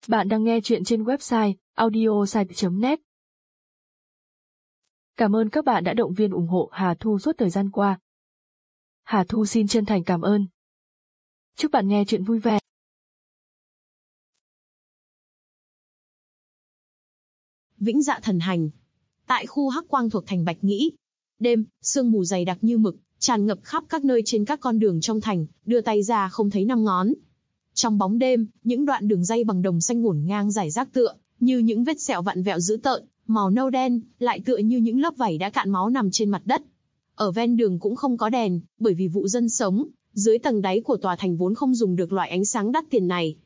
Bạn đang nghe chuyện trên website audiosite.net. Cảm ơn các bạn đã động viên ủng hộ Hà Thu suốt thời gian qua. Hà Thu xin chân thành cảm ơn. Chúc bạn nghe chuyện vui vẻ. Vĩnh Dạ Thần Hành. Tại khu Hắc Quang thuộc thành Bạch Nghĩ. Đêm, sương mù dày đặc như mực, tràn ngập khắp các nơi trên các con đường trong thành, đưa tay ra không thấy năm ngón. Trong bóng đêm, những đoạn đường ray bằng đồng xanh ngổn ngang rải rác tựa như những vết sẹo vặn vẹo dữ tợn, màu nâu đen, lại tựa như những lớp vảy đã cạn máu nằm trên mặt đất. Ở ven đường cũng không có đèn, bởi vì vụ dân sống dưới tầng đáy của tòa thành vốn không dùng được loại ánh sáng đắt tiền này.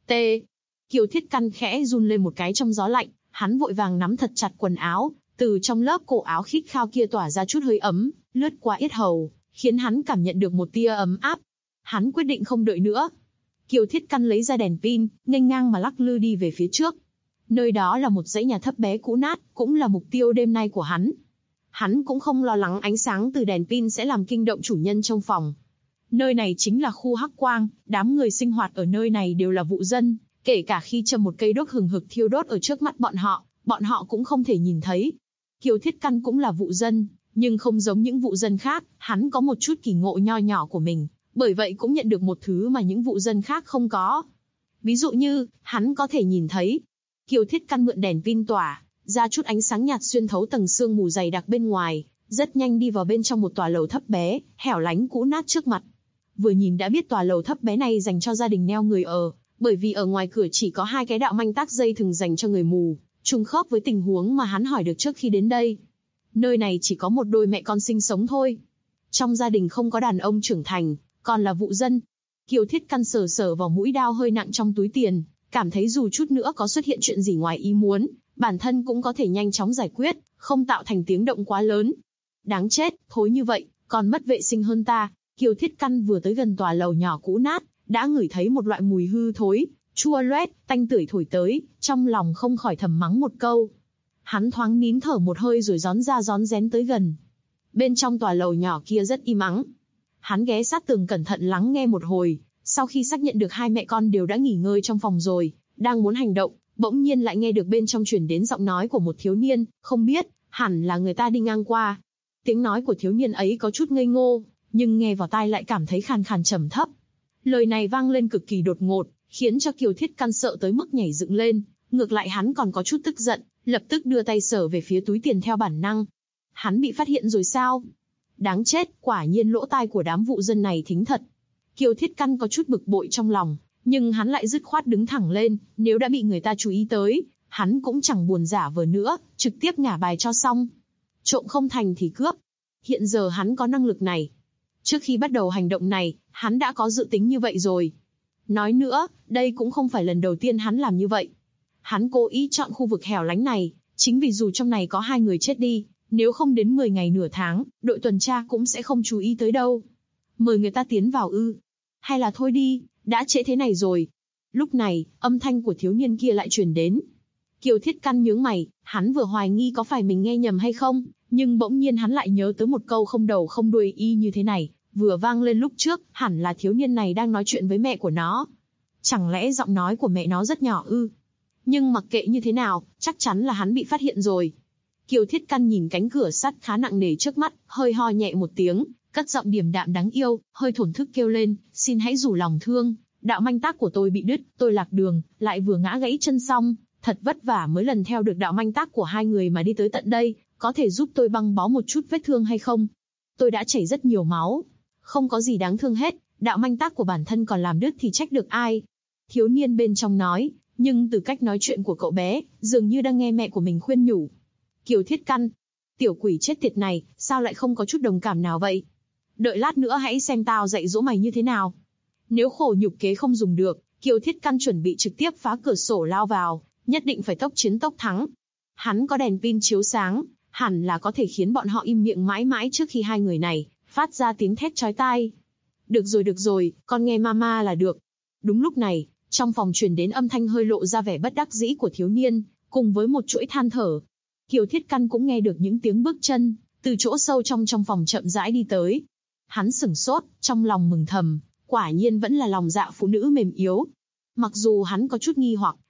Kiều Thiết Căn khẽ run lên một cái trong gió lạnh, hắn vội vàng nắm thật chặt quần áo, từ trong lớp cổ áo khít khao kia tỏa ra chút hơi ấm, lướt qua yết hầu, khiến hắn cảm nhận được một tia ấm áp. Hắn quyết định không đợi nữa. Kiều Thiết Căn lấy ra đèn pin, nghênh ngang mà lắc lư đi về phía trước. Nơi đó là một dãy nhà thấp bé cũ nát, cũng là mục tiêu đêm nay của hắn. Hắn cũng không lo lắng ánh sáng từ đèn pin sẽ làm kinh động chủ nhân trong phòng. Nơi này chính là khu Hắc Quang, đám người sinh hoạt ở nơi này đều là vụ dân, kể cả khi châm một cây đốt hừng hực thiêu đốt ở trước mắt bọn họ cũng không thể nhìn thấy. Kiều Thiết Căn cũng là vụ dân, nhưng không giống những vụ dân khác, hắn có một chút kỳ ngộ nho nhỏ của mình, bởi vậy cũng nhận được một thứ mà những vụ dân khác không có. Ví dụ như, hắn có thể nhìn thấy. Kiều Thiết Căn mượn đèn pin tỏa ra chút ánh sáng nhạt xuyên thấu tầng sương mù dày đặc bên ngoài, rất nhanh đi vào bên trong một tòa lầu thấp bé, hẻo lánh cũ nát trước mặt. Vừa nhìn đã biết tòa lầu thấp bé này dành cho gia đình neo người ở, bởi vì ở ngoài cửa chỉ có 2 cái đạo manh tác dây thừng dành cho người mù, trùng khớp với tình huống mà hắn hỏi được trước khi đến đây. Nơi này chỉ có một đôi mẹ con sinh sống thôi. Trong gia đình không có đàn ông trưởng thành, còn là vụ dân. Kiều Thiết Căn sờ sờ vào mũi đao hơi nặng trong túi tiền, cảm thấy dù chút nữa có xuất hiện chuyện gì ngoài ý muốn, bản thân cũng có thể nhanh chóng giải quyết, không tạo thành tiếng động quá lớn. Đáng chết, thối như vậy, còn mất vệ sinh hơn ta. Kiều Thiết Căn vừa tới gần tòa lầu nhỏ cũ nát, đã ngửi thấy một loại mùi hư thối, chua loét, tanh tưởi thổi tới, trong lòng không khỏi thầm mắng một câu. Hắn thoáng nín thở một hơi rồi rón ra rón rén tới gần. Bên trong tòa lầu nhỏ kia rất im ắng. Hắn ghé sát tường cẩn thận lắng nghe một hồi, sau khi xác nhận được 2 mẹ con đều đã nghỉ ngơi trong phòng rồi, đang muốn hành động, bỗng nhiên lại nghe được bên trong truyền đến giọng nói của một thiếu niên, không biết, hẳn là người ta đi ngang qua. Tiếng nói của thiếu niên ấy có chút ngây ngô, nhưng nghe vào tai lại cảm thấy khàn khàn trầm thấp. Lời này vang lên cực kỳ đột ngột, khiến cho Kiều Thiết Căn sợ tới mức nhảy dựng lên, ngược lại hắn còn có chút tức giận, lập tức đưa tay sờ về phía túi tiền theo bản năng. Hắn bị phát hiện rồi sao? Đáng chết, quả nhiên lỗ tai của đám vụ dân này thính thật. Kiều Thiết Căn có chút bực bội trong lòng, nhưng hắn lại dứt khoát đứng thẳng lên, nếu đã bị người ta chú ý tới, hắn cũng chẳng buồn giả vờ nữa, trực tiếp ngả bài cho xong. Trộm không thành thì cướp. Hiện giờ hắn có năng lực này. Trước khi bắt đầu hành động này, hắn đã có dự tính như vậy rồi. Nói nữa, đây cũng không phải lần đầu tiên hắn làm như vậy. Hắn cố ý chọn khu vực hẻo lánh này, chính vì dù trong này có 2 người chết đi, nếu không đến 10 ngày nửa tháng, đội tuần tra cũng sẽ không chú ý tới đâu. Mời người ta tiến vào ư? Hay là thôi đi, đã trễ thế này rồi. Lúc này, âm thanh của thiếu niên kia lại truyền đến. Kiều Thiết Căn nhướng mày, hắn vừa hoài nghi có phải mình nghe nhầm hay không, nhưng bỗng nhiên hắn lại nhớ tới một câu không đầu không đuôi y như thế này, vừa vang lên lúc trước, hẳn là thiếu niên này đang nói chuyện với mẹ của nó. Chẳng lẽ giọng nói của mẹ nó rất nhỏ ư? Nhưng mặc kệ như thế nào, chắc chắn là hắn bị phát hiện rồi. Kiều Thiết Căn nhìn cánh cửa sắt khá nặng nề trước mắt, hơi ho nhẹ một tiếng, cất giọng điềm đạm đáng yêu, hơi thổn thức kêu lên, xin hãy rủ lòng thương, đạo manh tác của tôi bị đứt, tôi lạc đường, lại vừa ngã gãy chân xong, thật vất vả mới lần theo được đạo manh tác của 2 người mà đi tới tận đây, có thể giúp tôi băng bó một chút vết thương hay không? Tôi đã chảy rất nhiều máu, không có gì đáng thương hết, đạo manh tác của bản thân còn làm đứt thì trách được ai? Thiếu niên bên trong nói, nhưng từ cách nói chuyện của cậu bé, dường như đang nghe mẹ của mình khuyên nhủ. Kiều Thiết Căn, tiểu quỷ chết tiệt này, sao lại không có chút đồng cảm nào vậy? Đợi lát nữa hãy xem tao dạy dỗ mày như thế nào. Nếu khổ nhục kế không dùng được, Kiều Thiết Căn chuẩn bị trực tiếp phá cửa sổ lao vào, nhất định phải tốc chiến tốc thắng. Hắn có đèn pin chiếu sáng, hẳn là có thể khiến bọn họ im miệng mãi mãi trước khi 2 người này phát ra tiếng thét chói tai. Được rồi, con nghe mama là được. Đúng lúc này, trong phòng truyền đến âm thanh hơi lộ ra vẻ bất đắc dĩ của thiếu niên, cùng với một chuỗi than thở. Kiều Thiết Căn cũng nghe được những tiếng bước chân, từ chỗ sâu trong phòng chậm rãi đi tới. Hắn sửng sốt, trong lòng mừng thầm, quả nhiên vẫn là lòng dạ phụ nữ mềm yếu. Mặc dù hắn có chút nghi hoặc,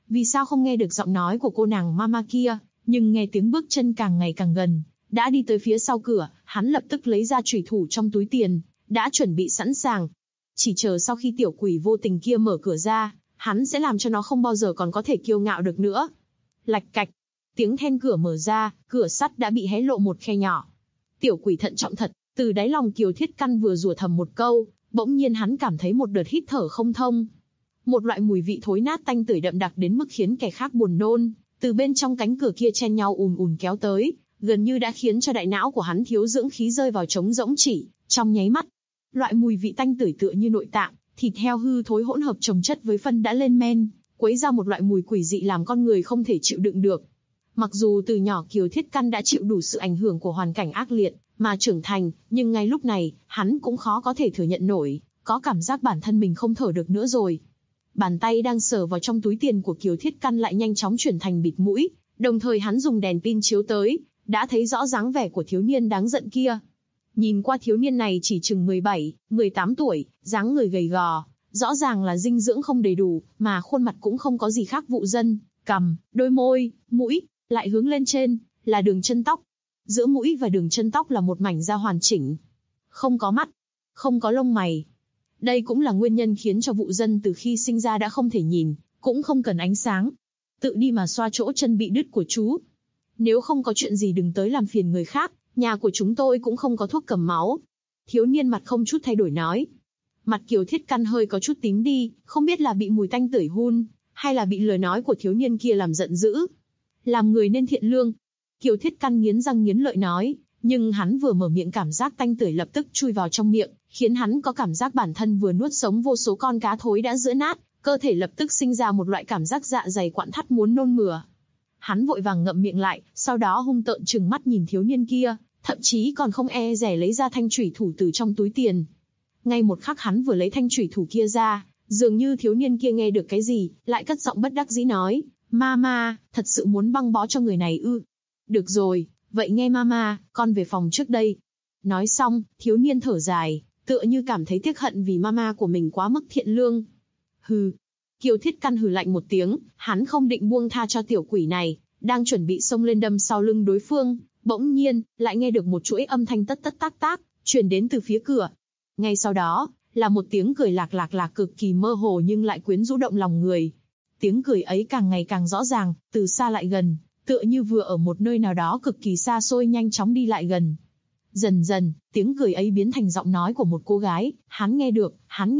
Vì sao không nghe được giọng nói của cô nàng mama kia, nhưng nghe tiếng bước chân càng ngày càng gần, đã đi tới phía sau cửa, hắn lập tức lấy ra chủy thủ trong túi tiền, đã chuẩn bị sẵn sàng. Chỉ chờ sau khi tiểu quỷ vô tình kia mở cửa ra, hắn sẽ làm cho nó không bao giờ còn có thể kiêu ngạo được nữa. Lạch cạch, tiếng then cửa mở ra, cửa sắt đã bị hé lộ một khe nhỏ. Tiểu quỷ thận trọng thật, từ đáy lòng Kiều Thiết Căn vừa rủa thầm một câu, bỗng nhiên hắn cảm thấy một đợt hít thở không thông. Một loại mùi vị thối nát tanh tưởi đậm đặc đến mức khiến kẻ khác buồn nôn, từ bên trong cánh cửa kia chen nhau ùn ùn kéo tới, gần như đã khiến cho đại não của hắn thiếu dưỡng khí rơi vào trống rỗng chỉ trong nháy mắt. Loại mùi vị tanh tưởi tựa như nội tạng, thịt heo hư thối hỗn hợp chồng chất với phân đã lên men, quấy ra một loại mùi quỷ dị làm con người không thể chịu đựng được. Mặc dù từ nhỏ Kiều Thiết Căn đã chịu đủ sự ảnh hưởng của hoàn cảnh ác liệt mà trưởng thành, nhưng ngay lúc này, hắn cũng khó có thể thừa nhận nổi, có cảm giác bản thân mình không thở được nữa rồi. Bàn tay đang sờ vào trong túi tiền của Kiều Thiết Căn lại nhanh chóng chuyển thành bịt mũi, đồng thời hắn dùng đèn pin chiếu tới, đã thấy rõ dáng vẻ của thiếu niên đáng giận kia. Nhìn qua thiếu niên này chỉ chừng 17, 18 tuổi, dáng người gầy gò, rõ ràng là dinh dưỡng không đầy đủ, mà khuôn mặt cũng không có gì khác vụ dân, cằm, đôi môi, mũi, lại hướng lên trên, là đường chân tóc. Giữa mũi và đường chân tóc là một mảnh da hoàn chỉnh. Không có mắt, không có lông mày. Đây cũng là nguyên nhân khiến cho vụ dân từ khi sinh ra đã không thể nhìn, cũng không cần ánh sáng. Tự đi mà xoa chỗ chân bị đứt của chú. Nếu không có chuyện gì đừng tới làm phiền người khác, nhà của chúng tôi cũng không có thuốc cầm máu. Thiếu niên mặt không chút thay đổi nói. Mặt Kiều Thiết Căn hơi có chút tím đi, không biết là bị mùi tanh tưởi hun, hay là bị lời nói của thiếu niên kia làm giận dữ. Làm người nên thiện lương. Kiều Thiết Căn nghiến răng nghiến lợi nói, nhưng hắn vừa mở miệng cảm giác tanh tưởi lập tức chui vào trong miệng, khiến hắn có cảm giác bản thân vừa nuốt sống vô số con cá thối đã giã nát, cơ thể lập tức sinh ra một loại cảm giác dạ dày quặn thắt muốn nôn mửa. Hắn vội vàng ngậm miệng lại, sau đó hung tợn trừng mắt nhìn thiếu niên kia, thậm chí còn không e dè lấy ra thanh chủy thủ từ trong túi tiền. Ngay một khắc hắn vừa lấy thanh chủy thủ kia ra, dường như thiếu niên kia nghe được cái gì, lại cất giọng bất đắc dĩ nói, Mama, thật sự muốn băng bó cho người này ư? Được rồi, vậy nghe Mama, con về phòng trước đây. Nói xong, thiếu niên thở dài, tựa như cảm thấy tiếc hận vì Mama của mình quá mức thiện lương. Hừ. Kiều Thiết Căn hừ lạnh một tiếng, hắn không định buông tha cho tiểu quỷ này, đang chuẩn bị xông lên đâm sau lưng đối phương, bỗng nhiên, lại nghe được một chuỗi âm thanh tất tất tác tác, truyền đến từ phía cửa. Ngay sau đó, là một tiếng cười lạc lạc lạc cực kỳ mơ hồ nhưng lại quyến rũ động lòng người. Tiếng cười ấy càng ngày càng rõ ràng, từ xa lại gần, tựa như vừa ở một nơi nào đó cực kỳ xa xôi nhanh chóng đi lại gần. Dần dần, tiếng cười ấy biến thành giọng nói của một cô gái, hắn nghe được,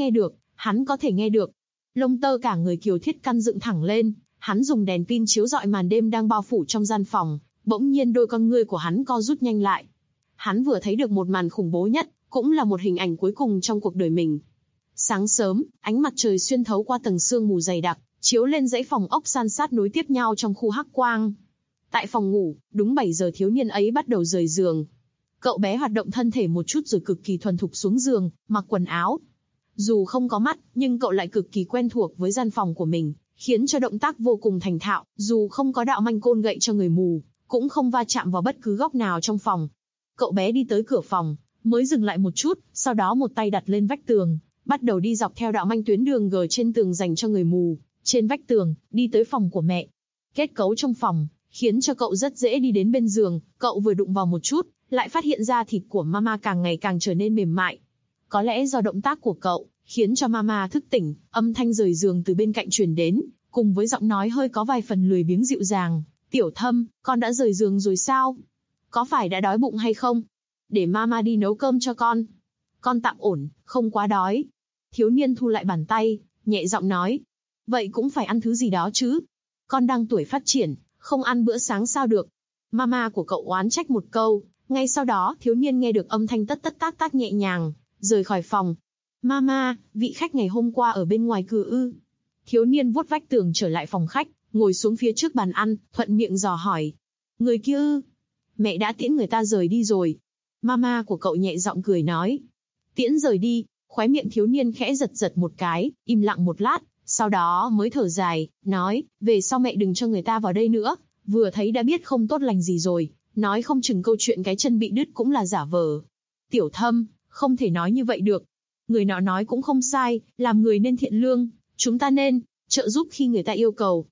hắn có thể nghe được. Lông tơ cả người Kiều Thiết Căn dựng thẳng lên, hắn dùng đèn pin chiếu rọi màn đêm đang bao phủ trong gian phòng, bỗng nhiên đôi con ngươi của hắn co rút nhanh lại. Hắn vừa thấy được một màn khủng bố nhất, cũng là một hình ảnh cuối cùng trong cuộc đời mình. Sáng sớm, ánh mặt trời xuyên thấu qua tầng sương mù dày đặc, chiếu lên dãy phòng ốc san sát nối tiếp nhau trong khu Hắc Quang. Tại phòng ngủ, đúng 7 giờ thiếu niên ấy bắt đầu rời giường. Cậu bé hoạt động thân thể một chút rồi cực kỳ thuần thục xuống giường, mặc quần áo. Dù không có mắt, nhưng cậu lại cực kỳ quen thuộc với gian phòng của mình, khiến cho động tác vô cùng thành thạo, dù không có đạo manh côn gậy cho người mù, cũng không va chạm vào bất cứ góc nào trong phòng. Cậu bé đi tới cửa phòng, mới dừng lại một chút, sau đó một tay đặt lên vách tường, bắt đầu đi dọc theo đạo manh tuyến đường gờ trên tường dành cho người mù, trên vách tường, đi tới phòng của mẹ. Kết cấu trong phòng, khiến cho cậu rất dễ đi đến bên giường, cậu vừa đụng vào một chút, lại phát hiện ra thịt của Mama càng ngày càng trở nên mềm mại. Có lẽ do động tác của cậu, khiến cho Mama thức tỉnh, âm thanh rời giường từ bên cạnh truyền đến, cùng với giọng nói hơi có vài phần lười biếng dịu dàng. Tiểu Thâm, con đã rời giường rồi sao? Có phải đã đói bụng hay không? Để Mama đi nấu cơm cho con. Con tạm ổn, không quá đói. Thiếu niên thu lại bàn tay, nhẹ giọng nói. Vậy cũng phải ăn thứ gì đó chứ. Con đang tuổi phát triển, không ăn bữa sáng sao được. Mama của cậu oán trách một câu. Ngay sau đó, thiếu niên nghe được âm thanh tất tất tác tác nhẹ nhàng, rời khỏi phòng. Mama, vị khách ngày hôm qua ở bên ngoài cửa ư? Thiếu niên vuốt vách tường trở lại phòng khách, ngồi xuống phía trước bàn ăn, thuận miệng dò hỏi. Người kia ư? Mẹ đã tiễn người ta rời đi rồi. Mama của cậu nhẹ giọng cười nói. Tiễn rời đi, khóe miệng thiếu niên khẽ giật giật một cái, im lặng một lát, sau đó mới thở dài, nói, về sau mẹ đừng cho người ta vào đây nữa, vừa thấy đã biết không tốt lành gì rồi, nói không chừng câu chuyện cái chân bị đứt cũng là giả vờ. Tiểu Thâm, không thể nói như vậy được. Người nọ nói cũng không sai, làm người nên thiện lương, chúng ta nên trợ giúp khi người ta yêu cầu.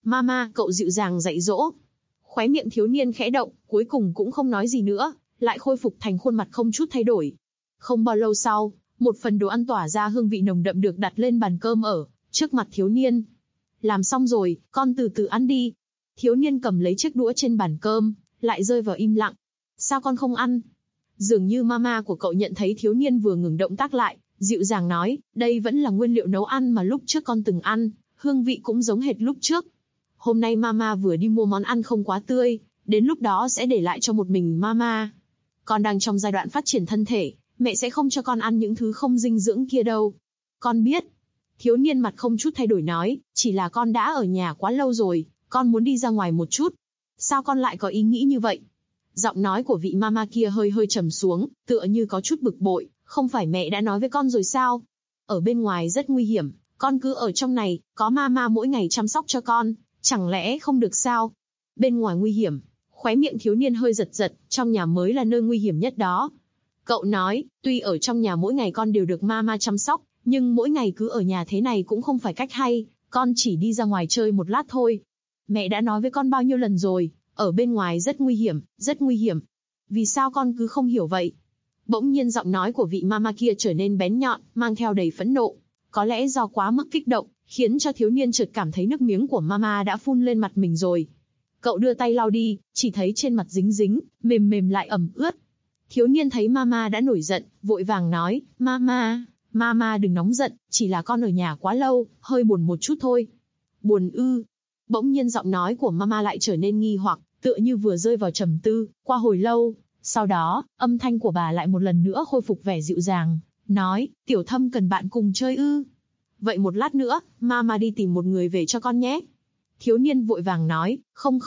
Mama, cậu dịu dàng dạy dỗ. Khóe miệng thiếu niên khẽ động, cuối cùng cũng không nói gì nữa, lại khôi phục thành khuôn mặt không chút thay đổi. Không bao lâu sau, một phần đồ ăn tỏa ra hương vị nồng đậm được đặt lên bàn cơm ở trước mặt thiếu niên. Làm xong rồi, con từ từ ăn đi. Thiếu niên cầm lấy chiếc đũa trên bàn cơm, lại rơi vào im lặng. Sao con không ăn? Dường như mama của cậu nhận thấy thiếu niên vừa ngừng động tác lại, dịu dàng nói, đây vẫn là nguyên liệu nấu ăn mà lúc trước con từng ăn, hương vị cũng giống hệt lúc trước. Hôm nay mama vừa đi mua món ăn không quá tươi, đến lúc đó sẽ để lại cho một mình mama. Con đang trong giai đoạn phát triển thân thể, mẹ sẽ không cho con ăn những thứ không dinh dưỡng kia đâu. Con biết. Thiếu niên mặt không chút thay đổi nói, chỉ là con đã ở nhà quá lâu rồi, con muốn đi ra ngoài một chút. Sao con lại có ý nghĩ như vậy? Giọng nói của vị mama kia hơi hơi trầm xuống, tựa như có chút bực bội, không phải mẹ đã nói với con rồi sao? Ở bên ngoài rất nguy hiểm, con cứ ở trong này, có mama mỗi ngày chăm sóc cho con, chẳng lẽ không được sao? Bên ngoài nguy hiểm, khóe miệng thiếu niên hơi giật giật, trong nhà mới là nơi nguy hiểm nhất đó. Cậu nói, tuy ở trong nhà mỗi ngày con đều được mama chăm sóc, nhưng mỗi ngày cứ ở nhà thế này cũng không phải cách hay, con chỉ đi ra ngoài chơi một lát thôi. Mẹ đã nói với con bao nhiêu lần rồi, ở bên ngoài rất nguy hiểm, rất nguy hiểm. Vì sao con cứ không hiểu vậy? Bỗng nhiên giọng nói của vị mama kia trở nên bén nhọn, mang theo đầy phẫn nộ. Có lẽ do quá mức kích động, khiến cho thiếu niên chợt cảm thấy nước miếng của mama đã phun lên mặt mình rồi. Cậu đưa tay lau đi, chỉ thấy trên mặt dính dính, mềm mềm lại ẩm ướt. Thiếu niên thấy mama đã nổi giận, vội vàng nói, Mama đừng nóng giận, chỉ là con ở nhà quá lâu, hơi buồn một chút thôi. Buồn ư? Bỗng nhiên giọng nói của mama lại trở nên nghi hoặc, tựa như vừa rơi vào trầm tư, qua hồi lâu. Sau đó, âm thanh của bà lại một lần nữa khôi phục vẻ dịu dàng, nói, Tiểu Thâm cần bạn cùng chơi ư? Vậy một lát nữa, mama đi tìm một người về cho con nhé. Thiếu niên vội vàng nói, không,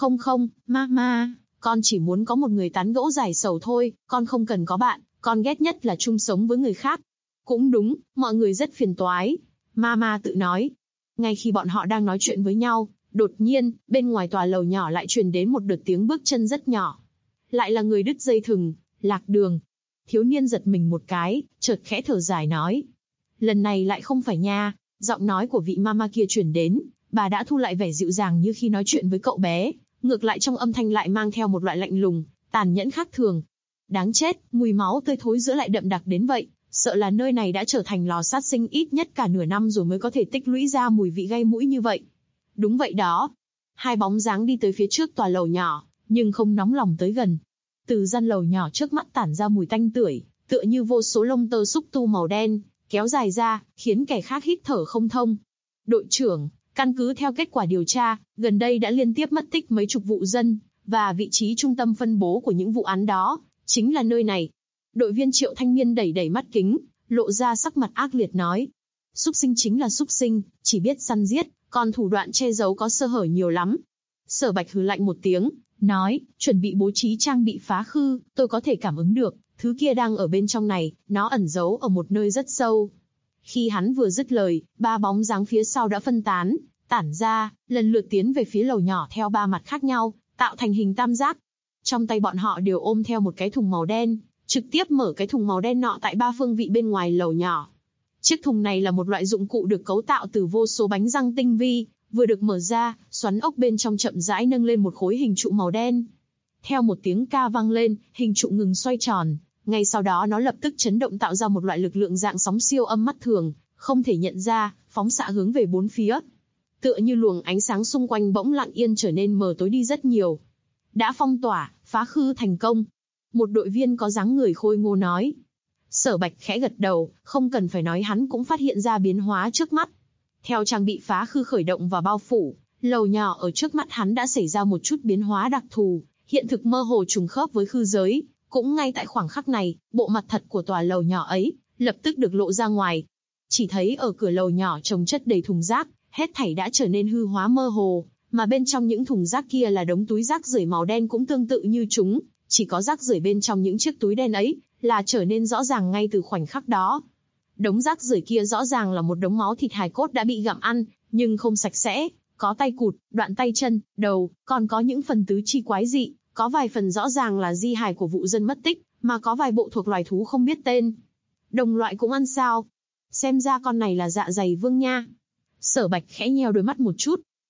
mama, con chỉ muốn có một người tán gẫu giải sầu thôi, con không cần có bạn, con ghét nhất là chung sống với người khác. Cũng đúng, mọi người rất phiền toái. Mama tự nói. Ngay khi bọn họ đang nói chuyện với nhau, đột nhiên, bên ngoài tòa lầu nhỏ lại truyền đến một đợt tiếng bước chân rất nhỏ. Lại là người đứt dây thừng, lạc đường. Thiếu niên giật mình một cái, chợt khẽ thở dài nói. Lần này lại không phải nha, giọng nói của vị mama kia truyền đến, bà đã thu lại vẻ dịu dàng như khi nói chuyện với cậu bé, ngược lại trong âm thanh lại mang theo một loại lạnh lùng, tàn nhẫn khác thường. Đáng chết, mùi máu tươi thối giữa lại đậm đặc đến vậy. Sợ là nơi này đã trở thành lò sát sinh ít nhất cả nửa năm rồi mới có thể tích lũy ra mùi vị gây mũi như vậy. Đúng vậy đó. Hai bóng dáng đi tới phía trước tòa lầu nhỏ, nhưng không nóng lòng tới gần. Từ gian lầu nhỏ trước mắt tản ra mùi tanh tưởi, tựa như vô số lông tơ xúc tu màu đen, kéo dài ra, khiến kẻ khác hít thở không thông. Đội trưởng, căn cứ theo kết quả điều tra, gần đây đã liên tiếp mất tích mấy chục vụ dân, và vị trí trung tâm phân bố của những vụ án đó, chính là nơi này. Đội viên Triệu Thanh Niên đẩy mắt kính, lộ ra sắc mặt ác liệt nói. Súc sinh chính là súc sinh, chỉ biết săn giết, còn thủ đoạn che giấu có sơ hở nhiều lắm. Sở Bạch hừ lạnh một tiếng, nói, chuẩn bị bố trí trang bị phá khư, tôi có thể cảm ứng được, thứ kia đang ở bên trong này, nó ẩn giấu ở một nơi rất sâu. Khi hắn vừa dứt lời, ba bóng dáng phía sau đã phân tản ra, lần lượt tiến về phía lầu nhỏ theo ba mặt khác nhau, tạo thành hình tam giác. Trong tay bọn họ đều ôm theo một cái thùng màu đen, trực tiếp mở cái thùng màu đen nọ tại ba phương vị bên ngoài lầu nhỏ. Chiếc thùng này là một loại dụng cụ được cấu tạo từ vô số bánh răng tinh vi, vừa được mở ra, xoắn ốc bên trong chậm rãi nâng lên một khối hình trụ màu đen. Theo một tiếng ca vang lên, hình trụ ngừng xoay tròn, ngay sau đó nó lập tức chấn động tạo ra một loại lực lượng dạng sóng siêu âm mắt thường, không thể nhận ra, phóng xạ hướng về bốn phía. Tựa như luồng ánh sáng xung quanh bỗng lặng yên trở nên mờ tối đi rất nhiều. Đã phong tỏa, phá khư thành công. Một đội viên có dáng người khôi ngô nói. Sở Bạch khẽ gật đầu, không cần phải nói hắn cũng phát hiện ra biến hóa trước mắt. Theo trang bị phá khư khởi động và bao phủ, lầu nhỏ ở trước mắt hắn đã xảy ra một chút biến hóa đặc thù, hiện thực mơ hồ trùng khớp với khư giới. Cũng ngay tại khoảng khắc này, bộ mặt thật của tòa lầu nhỏ ấy, lập tức được lộ ra ngoài. Chỉ thấy ở cửa lầu nhỏ chồng chất đầy thùng rác, hết thảy đã trở nên hư hóa mơ hồ, mà bên trong những thùng rác kia là đống túi rác rưởi màu đen cũng tương tự như chúng. Chỉ có rác rưởi bên trong những chiếc túi đen ấy, là trở nên rõ ràng ngay từ khoảnh khắc đó. Đống rác rưởi kia rõ ràng là một đống máu thịt hài cốt đã bị gặm ăn, nhưng không sạch sẽ, có tay cụt, đoạn tay chân, đầu, còn có những phần tứ chi quái dị, có vài phần rõ ràng là di hài của vụ dân mất tích, mà có vài bộ thuộc loài thú không biết tên. Đồng loại cũng ăn sao? Xem ra con này là dạ dày vương nha. Sở Bạch khẽ nheo đôi mắt một chút.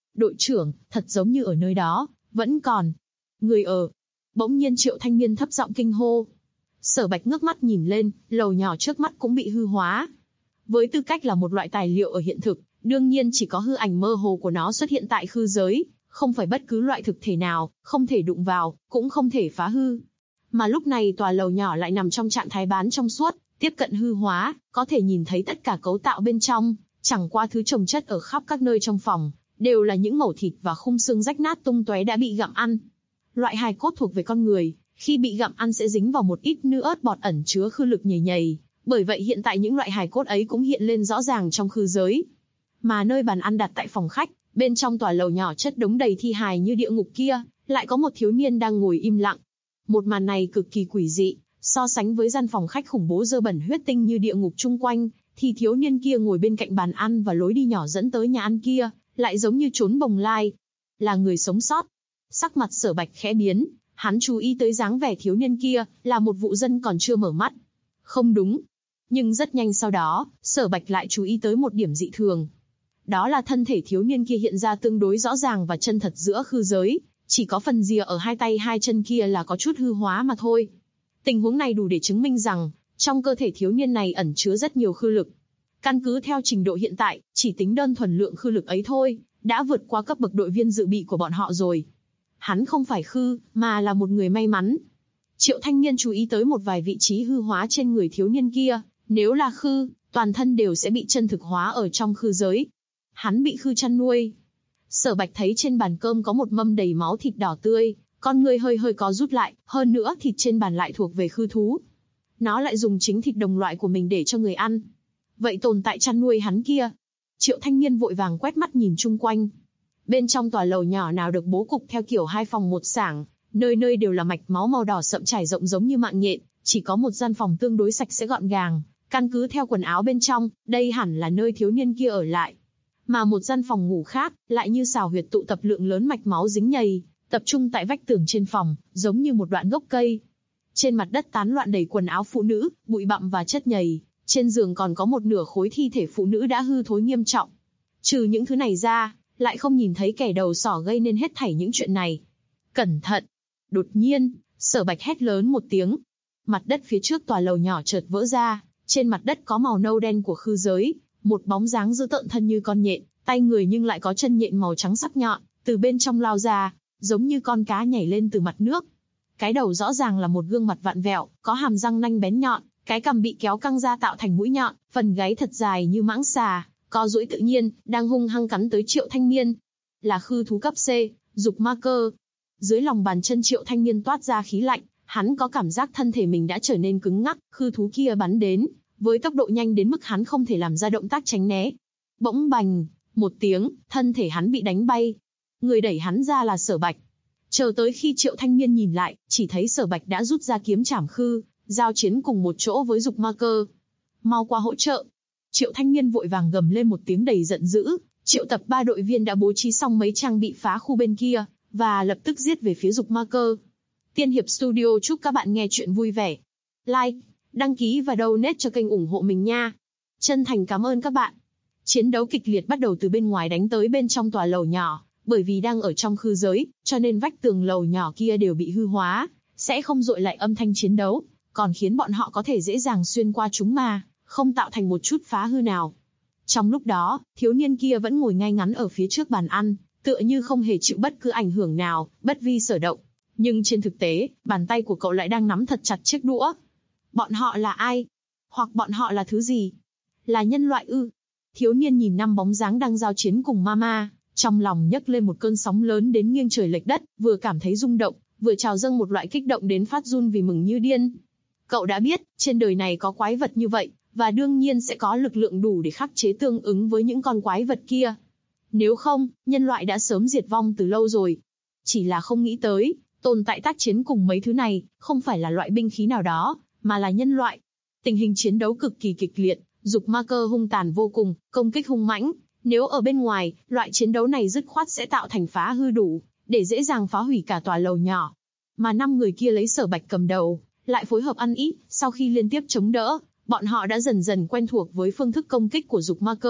Đội trưởng, thật giống như ở nơi đó, vẫn còn người ở. Bỗng nhiên Triệu Thanh Niên thấp giọng kinh hô. Sở Bạch ngước mắt nhìn lên, lầu nhỏ trước mắt cũng bị hư hóa. Với tư cách là một loại tài liệu ở hiện thực, đương nhiên chỉ có hư ảnh mơ hồ của nó xuất hiện tại khư giới, không phải bất cứ loại thực thể nào, không thể đụng vào, cũng không thể phá hư. Mà lúc này tòa lầu nhỏ lại nằm trong trạng thái bán trong suốt, tiếp cận hư hóa, có thể nhìn thấy tất cả cấu tạo bên trong, chẳng qua thứ chồng chất ở khắp các nơi trong phòng, đều là những mẩu thịt và khung xương rách nát tung tóe đã bị gặm ăn. Loại hài cốt thuộc về con người, khi bị gặm ăn sẽ dính vào một ít nữ ớt bọt ẩn chứa khư lực nhầy nhầy, bởi vậy hiện tại những loại hài cốt ấy cũng hiện lên rõ ràng trong khư giới. Mà nơi bàn ăn đặt tại phòng khách, bên trong tòa lầu nhỏ chất đống đầy thi hài như địa ngục kia, lại có một thiếu niên đang ngồi im lặng. Một màn này cực kỳ quỷ dị, so sánh với gian phòng khách khủng bố dơ bẩn huyết tinh như địa ngục chung quanh, thì thiếu niên kia ngồi bên cạnh bàn ăn và lối đi nhỏ dẫn tới nhà ăn kia, lại giống như trốn bồng lai. Là người sống sót. Sắc mặt Sở Bạch khẽ biến, hắn chú ý tới dáng vẻ thiếu niên kia, là một vụ dân còn chưa mở mắt. Không đúng. Nhưng rất nhanh sau đó, Sở Bạch lại chú ý tới một điểm dị thường. Đó là thân thể thiếu niên kia hiện ra tương đối rõ ràng và chân thật giữa khư giới, chỉ có phần rìa ở hai tay hai chân kia là có chút hư hóa mà thôi. Tình huống này đủ để chứng minh rằng, trong cơ thể thiếu niên này ẩn chứa rất nhiều khư lực. Căn cứ theo trình độ hiện tại, chỉ tính đơn thuần lượng khư lực ấy thôi, đã vượt qua cấp bậc đội viên dự bị của bọn họ rồi. Hắn không phải khư, mà là một người may mắn. Triệu Thanh Niên chú ý tới một vài vị trí hư hóa trên người thiếu niên kia, nếu là khư, toàn thân đều sẽ bị chân thực hóa ở trong khư giới. Hắn bị khư chăn nuôi. Sở Bạch thấy trên bàn cơm có một mâm đầy máu thịt đỏ tươi, con người hơi hơi có rút lại, hơn nữa thịt trên bàn lại thuộc về khư thú. Nó lại dùng chính thịt đồng loại của mình để cho người ăn. Vậy tồn tại chăn nuôi hắn kia. Triệu Thanh Niên vội vàng quét mắt nhìn chung quanh. Bên trong tòa lầu nhỏ nào được bố cục theo kiểu 2 phòng 1 sảng, nơi nơi đều là mạch máu màu đỏ sậm trải rộng giống như mạng nhện, chỉ có một gian phòng tương đối sạch sẽ gọn gàng, căn cứ theo quần áo bên trong, đây hẳn là nơi thiếu niên kia ở lại. Mà một gian phòng ngủ khác, lại như xào huyệt tụ tập lượng lớn mạch máu dính nhầy, tập trung tại vách tường trên phòng, giống như một đoạn gốc cây. Trên mặt đất tán loạn đầy quần áo phụ nữ, bụi bặm và chất nhầy, trên giường còn có một nửa khối thi thể phụ nữ đã hư thối nghiêm trọng. Trừ những thứ này ra, lại không nhìn thấy kẻ đầu sỏ gây nên hết thảy những chuyện này. Cẩn thận! Đột nhiên, Sở Bạch hét lớn một tiếng. Mặt đất phía trước tòa lầu nhỏ chợt vỡ ra, trên mặt đất có màu nâu đen của khư giới, một bóng dáng dữ tợn thân như con nhện, tay người nhưng lại có chân nhện màu trắng sắc nhọn, từ bên trong lao ra, giống như con cá nhảy lên từ mặt nước. Cái đầu rõ ràng là một gương mặt vặn vẹo, có hàm răng nanh bén nhọn, cái cằm bị kéo căng ra tạo thành mũi nhọn, phần gáy thật dài như mãng xà, co duỗi tự nhiên, đang hung hăng cắn tới Triệu Thanh Niên. Là khư thú cấp C, dục ma cơ. Dưới lòng bàn chân Triệu Thanh Niên toát ra khí lạnh, hắn có cảm giác thân thể mình đã trở nên cứng ngắc, khư thú kia bắn đến, với tốc độ nhanh đến mức hắn không thể làm ra động tác tránh né. Bỗng bành, một tiếng, thân thể hắn bị đánh bay. Người đẩy hắn ra là Sở Bạch. Chờ tới khi Triệu Thanh Niên nhìn lại, chỉ thấy Sở Bạch đã rút ra kiếm trảm khư, giao chiến cùng một chỗ với dục ma cơ. Mau qua hỗ trợ. Triệu Thanh Niên vội vàng gầm lên một tiếng đầy giận dữ, triệu tập 3 đội viên đã bố trí xong mấy trang bị phá khu bên kia, và lập tức giết về phía dục ma cơ. Tiên Hiệp Studio chúc các bạn nghe chuyện vui vẻ. Like, đăng ký và donate cho kênh ủng hộ mình nha. Chân thành cảm ơn các bạn. Chiến đấu kịch liệt bắt đầu từ bên ngoài đánh tới bên trong tòa lầu nhỏ, bởi vì đang ở trong khư giới, cho nên vách tường lầu nhỏ kia đều bị hư hóa, sẽ không dội lại âm thanh chiến đấu, còn khiến bọn họ có thể dễ dàng xuyên qua chúng mà, không tạo thành một chút phá hư nào. Trong lúc đó, thiếu niên kia vẫn ngồi ngay ngắn ở phía trước bàn ăn, tựa như không hề chịu bất cứ ảnh hưởng nào, bất vi sở động. Nhưng trên thực tế, bàn tay của cậu lại đang nắm thật chặt chiếc đũa. Bọn họ là ai? Hoặc bọn họ là thứ gì? Là nhân loại ư? Thiếu niên nhìn 5 bóng dáng đang giao chiến cùng Mama, trong lòng nhấc lên một cơn sóng lớn đến nghiêng trời lệch đất, vừa cảm thấy rung động, vừa trào dâng một loại kích động đến phát run vì mừng như điên. Cậu đã biết, trên đời này có quái vật như vậy, và đương nhiên sẽ có lực lượng đủ để khắc chế tương ứng với những con quái vật kia. Nếu không, nhân loại đã sớm diệt vong từ lâu rồi. Chỉ là không nghĩ tới, tồn tại tác chiến cùng mấy thứ này, không phải là loại binh khí nào đó, mà là nhân loại. Tình hình chiến đấu cực kỳ kịch liệt, dục ma cơ hung tàn vô cùng, công kích hung mãnh. Nếu ở bên ngoài, loại chiến đấu này dứt khoát sẽ tạo thành phá hư đủ, để dễ dàng phá hủy cả tòa lầu nhỏ. Mà 5 người kia lấy Sở Bạch cầm đầu, lại phối hợp ăn ý, sau khi liên tiếp chống đỡ, bọn họ đã dần dần quen thuộc với phương thức công kích của dục ma cơ,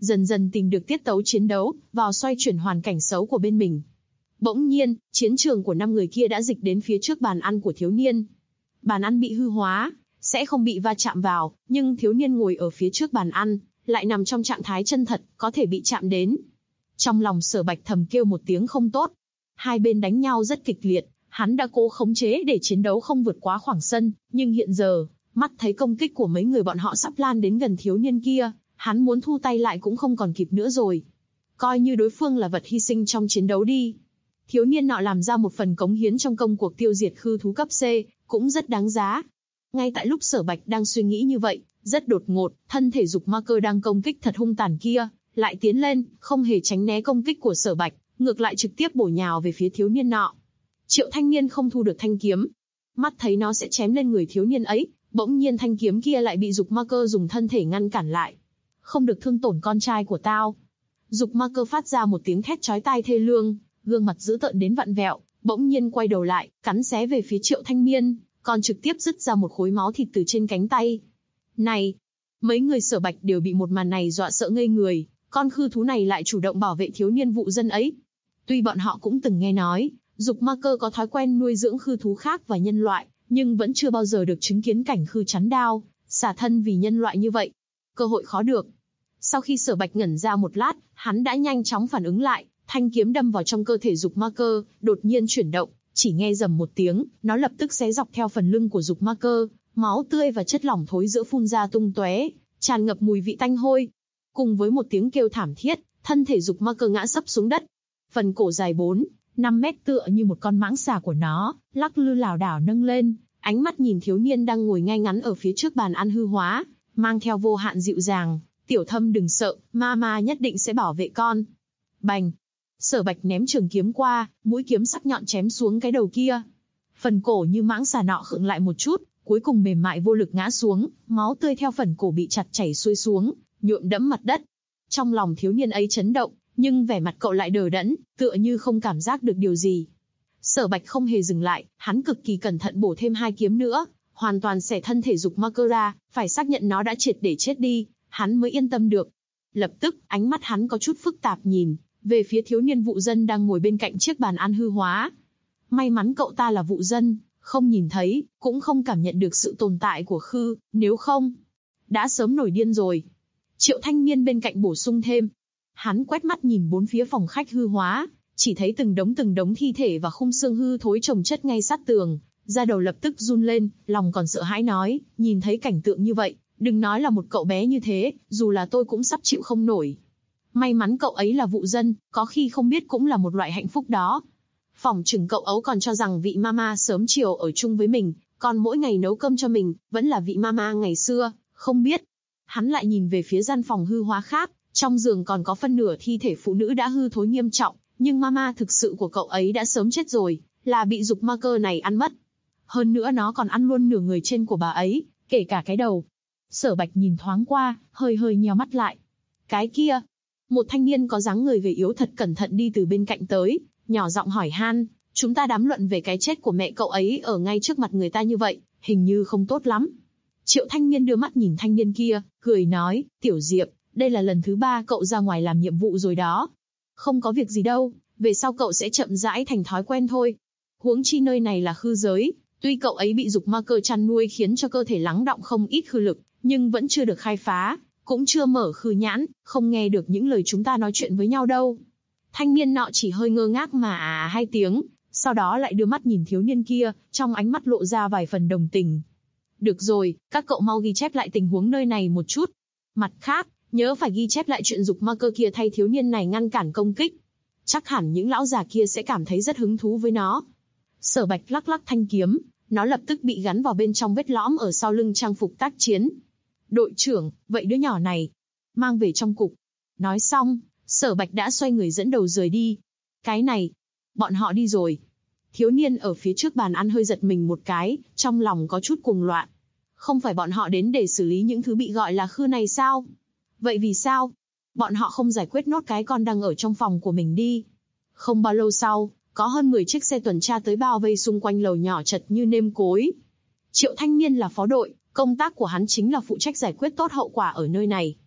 dần dần tìm được tiết tấu chiến đấu, vào xoay chuyển hoàn cảnh xấu của bên mình. Bỗng nhiên, chiến trường của 5 người kia đã dịch đến phía trước bàn ăn của thiếu niên. Bàn ăn bị hư hóa, sẽ không bị va chạm vào, nhưng thiếu niên ngồi ở phía trước bàn ăn, lại nằm trong trạng thái chân thật, có thể bị chạm đến. Trong lòng Sở Bạch thầm kêu một tiếng không tốt. Hai bên đánh nhau rất kịch liệt, hắn đã cố khống chế để chiến đấu không vượt quá khoảng sân, nhưng hiện giờ, mắt thấy công kích của mấy người bọn họ sắp lan đến gần thiếu niên kia, hắn muốn thu tay lại cũng không còn kịp nữa rồi. Coi như đối phương là vật hy sinh trong chiến đấu đi. Thiếu niên nọ làm ra một phần cống hiến trong công cuộc tiêu diệt khư thú cấp C, cũng rất đáng giá. Ngay tại lúc Sở Bạch đang suy nghĩ như vậy, rất đột ngột, thân thể dục ma cơ đang công kích thật hung tàn kia, lại tiến lên, không hề tránh né công kích của Sở Bạch, ngược lại trực tiếp bổ nhào về phía thiếu niên nọ. Triệu Thanh Niên không thu được thanh kiếm, mắt thấy nó sẽ chém lên người thiếu niên ấy, bỗng nhiên thanh kiếm kia lại bị dục ma cơ dùng thân thể ngăn cản lại. Không được thương tổn con trai của tao. Dục ma cơ phát ra một tiếng thét chói tai thê lương, gương mặt dữ tợn đến vặn vẹo, bỗng nhiên quay đầu lại, cắn xé về phía Triệu Thanh Niên, còn trực tiếp rứt ra một khối máu thịt từ trên cánh tay. Này! Mấy người Sở Bạch đều bị một màn này dọa sợ ngây người, con khư thú này lại chủ động bảo vệ thiếu niên vụ dân ấy. Tuy bọn họ cũng từng nghe nói, dục ma cơ có thói quen nuôi dưỡng khư thú khác và nhân loại, nhưng vẫn chưa bao giờ được chứng kiến cảnh khư chắn đao, xả thân vì nhân loại như vậy. Cơ hội khó được. Sau khi Sở Bạch ngẩn ra một lát, hắn đã nhanh chóng phản ứng lại, thanh kiếm đâm vào trong cơ thể dục ma cơ, đột nhiên chuyển động, chỉ nghe rầm một tiếng, nó lập tức xé dọc theo phần lưng của dục ma cơ, máu tươi và chất lỏng thối giữa phun ra tung tóe, tràn ngập mùi vị tanh hôi. Cùng với một tiếng kêu thảm thiết, thân thể dục ma cơ ngã sấp xuống đất. Phần cổ dài 4-5 mét tựa như một con mãng xà của nó, lắc lư lảo đảo nâng lên, ánh mắt nhìn thiếu niên đang ngồi ngay ngắn ở phía trước bàn ăn hư hóa, mang theo vô hạn dịu dàng. Tiểu Thâm đừng sợ, mama nhất định sẽ bảo vệ con. Bành! Sở Bạch ném trường kiếm qua, mũi kiếm sắc nhọn chém xuống cái đầu kia. Phần cổ như mãng xà nọ khựng lại một chút, cuối cùng mềm mại vô lực ngã xuống, máu tươi theo phần cổ bị chặt chảy xuôi xuống, nhuộm đẫm mặt đất. Trong lòng thiếu niên ấy chấn động, nhưng vẻ mặt cậu lại đờ đẫn, tựa như không cảm giác được điều gì. Sở Bạch không hề dừng lại, hắn cực kỳ cẩn thận bổ thêm 2 kiếm nữa, hoàn toàn xẻ thân thể dục ma cơ ra, phải xác nhận nó đã triệt để chết đi, hắn mới yên tâm được. Lập tức, ánh mắt hắn có chút phức tạp nhìn về phía thiếu niên vụ dân đang ngồi bên cạnh chiếc bàn ăn hư hóa. May mắn cậu ta là vụ dân, không nhìn thấy, cũng không cảm nhận được sự tồn tại của khư, nếu không, đã sớm nổi điên rồi. Triệu Thanh Niên bên cạnh bổ sung thêm. Hắn quét mắt nhìn bốn phía phòng khách hư hóa, chỉ thấy từng đống thi thể và khung xương hư thối chồng chất ngay sát tường, da đầu lập tức run lên, lòng còn sợ hãi nói, nhìn thấy cảnh tượng như vậy, đừng nói là một cậu bé như thế, dù là tôi cũng sắp chịu không nổi. May mắn cậu ấy là vụ dân, có khi không biết cũng là một loại hạnh phúc đó. Phỏng chừng cậu ấu còn cho rằng vị mama sớm chiều ở chung với mình, còn mỗi ngày nấu cơm cho mình, vẫn là vị mama ngày xưa, không biết. Hắn lại nhìn về phía gian phòng hư hóa khác, trong giường còn có phân nửa thi thể phụ nữ đã hư thối nghiêm trọng, nhưng mama thực sự của cậu ấy đã sớm chết rồi, là bị dục ma cơ này ăn mất. Hơn nữa nó còn ăn luôn nửa người trên của bà ấy, kể cả cái đầu. Sở Bạch nhìn thoáng qua, hơi nheo mắt lại. Cái kia, một thanh niên có dáng người gầy yếu thật cẩn thận đi từ bên cạnh tới, nhỏ giọng hỏi han, chúng ta đàm luận về cái chết của mẹ cậu ấy ở ngay trước mặt người ta như vậy, hình như không tốt lắm. Triệu Thanh Niên đưa mắt nhìn thanh niên kia, cười nói, Tiểu Diệp, đây là lần thứ 3 cậu ra ngoài làm nhiệm vụ rồi đó. Không có việc gì đâu, về sau cậu sẽ chậm rãi thành thói quen thôi. Huống chi nơi này là khư giới, tuy cậu ấy bị dục ma cơ chăn nuôi khiến cho cơ thể lắng đọng không ít khư lực, nhưng vẫn chưa được khai phá, cũng chưa mở khư nhãn, không nghe được những lời chúng ta nói chuyện với nhau đâu. Thanh niên nọ chỉ hơi ngơ ngác mà 2 tiếng, sau đó lại đưa mắt nhìn thiếu niên kia, trong ánh mắt lộ ra vài phần đồng tình. Được rồi, các cậu mau ghi chép lại tình huống nơi này một chút. Mặt khác, nhớ phải ghi chép lại chuyện dục ma cơ kia thay thiếu niên này ngăn cản công kích. Chắc hẳn những lão già kia sẽ cảm thấy rất hứng thú với nó. Sở Bạch lắc lắc thanh kiếm, nó lập tức bị gắn vào bên trong vết lõm ở sau lưng trang phục tác chiến. Đội trưởng, vậy đứa nhỏ này, mang về trong cục. Nói xong, Sở Bạch đã xoay người dẫn đầu rời đi. Cái này, bọn họ đi rồi. Thiếu niên ở phía trước bàn ăn hơi giật mình một cái, trong lòng có chút cuồng loạn. Không phải bọn họ đến để xử lý những thứ bị gọi là khư này sao? Vậy vì sao? Bọn họ không giải quyết nốt cái con đang ở trong phòng của mình đi. Không bao lâu sau, có hơn 10 chiếc xe tuần tra tới bao vây xung quanh lầu nhỏ chật như nêm cối. Triệu Thanh Niên là phó đội, công tác của hắn chính là phụ trách giải quyết tốt hậu quả ở nơi này.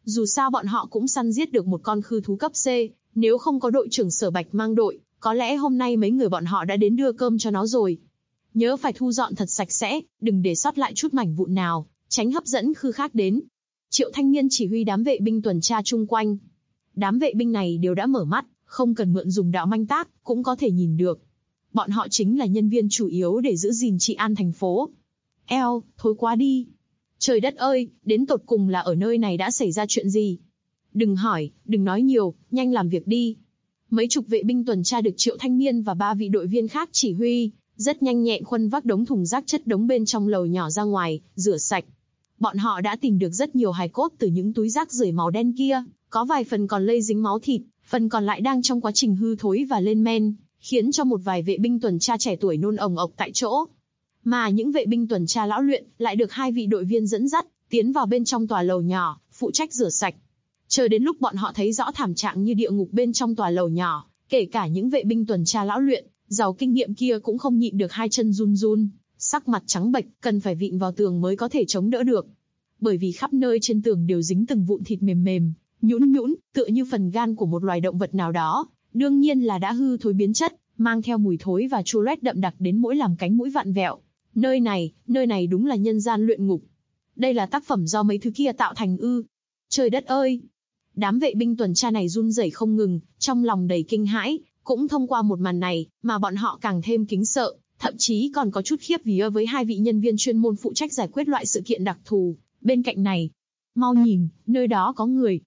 Dù sao bọn họ cũng săn giết được một con khư thú cấp C, nếu không có đội trưởng Sở Bạch mang đội, có lẽ hôm nay mấy người bọn họ đã đến đưa cơm cho nó rồi. Nhớ phải thu dọn thật sạch sẽ, đừng để sót lại chút mảnh vụn nào, tránh hấp dẫn khư khác đến. Triệu Thanh Niên chỉ huy đám vệ binh tuần tra chung quanh. Đám vệ binh này đều đã mở mắt, không cần mượn dùng đạo manh tác, cũng có thể nhìn được. Bọn họ chính là nhân viên chủ yếu để giữ gìn trị an thành phố. Eo, thối quá đi. Trời đất ơi, đến tột cùng là ở nơi này đã xảy ra chuyện gì? Đừng hỏi, đừng nói nhiều, nhanh làm việc đi. Mấy chục vệ binh tuần tra được Triệu Thanh Niên và 3 vị đội viên khác chỉ huy, rất nhanh nhẹn khuân vác đống thùng rác chất đống bên trong lầu nhỏ ra ngoài, rửa sạch. Bọn họ đã tìm được rất nhiều hài cốt từ những túi rác rưởi màu đen kia, có vài phần còn lây dính máu thịt, phần còn lại đang trong quá trình hư thối và lên men, khiến cho một vài vệ binh tuần tra trẻ tuổi nôn ồng ộc tại chỗ. Mà những vệ binh tuần tra lão luyện lại được 2 vị đội viên dẫn dắt, tiến vào bên trong tòa lầu nhỏ, phụ trách rửa sạch. Chờ đến lúc bọn họ thấy rõ thảm trạng như địa ngục bên trong tòa lầu nhỏ, kể cả những vệ binh tuần tra lão luyện, giàu kinh nghiệm kia cũng không nhịn được hai chân run run, sắc mặt trắng bệch, cần phải vịn vào tường mới có thể chống đỡ được. Bởi vì khắp nơi trên tường đều dính từng vụn thịt mềm mềm, nhũn nhũn, tựa như phần gan của một loài động vật nào đó, đương nhiên là đã hư thối biến chất, mang theo mùi thối và chua loét đậm đặc đến mỗi làm cánh mũi vặn vẹo. Nơi này đúng là nhân gian luyện ngục. Đây là tác phẩm do mấy thứ kia tạo thành ư? Trời đất ơi! Đám vệ binh tuần tra này run rẩy không ngừng, trong lòng đầy kinh hãi, cũng thông qua một màn này, mà bọn họ càng thêm kính sợ, thậm chí còn có chút khiếp vía với 2 vị nhân viên chuyên môn phụ trách giải quyết loại sự kiện đặc thù. Bên cạnh này, mau nhìn, nơi đó có người.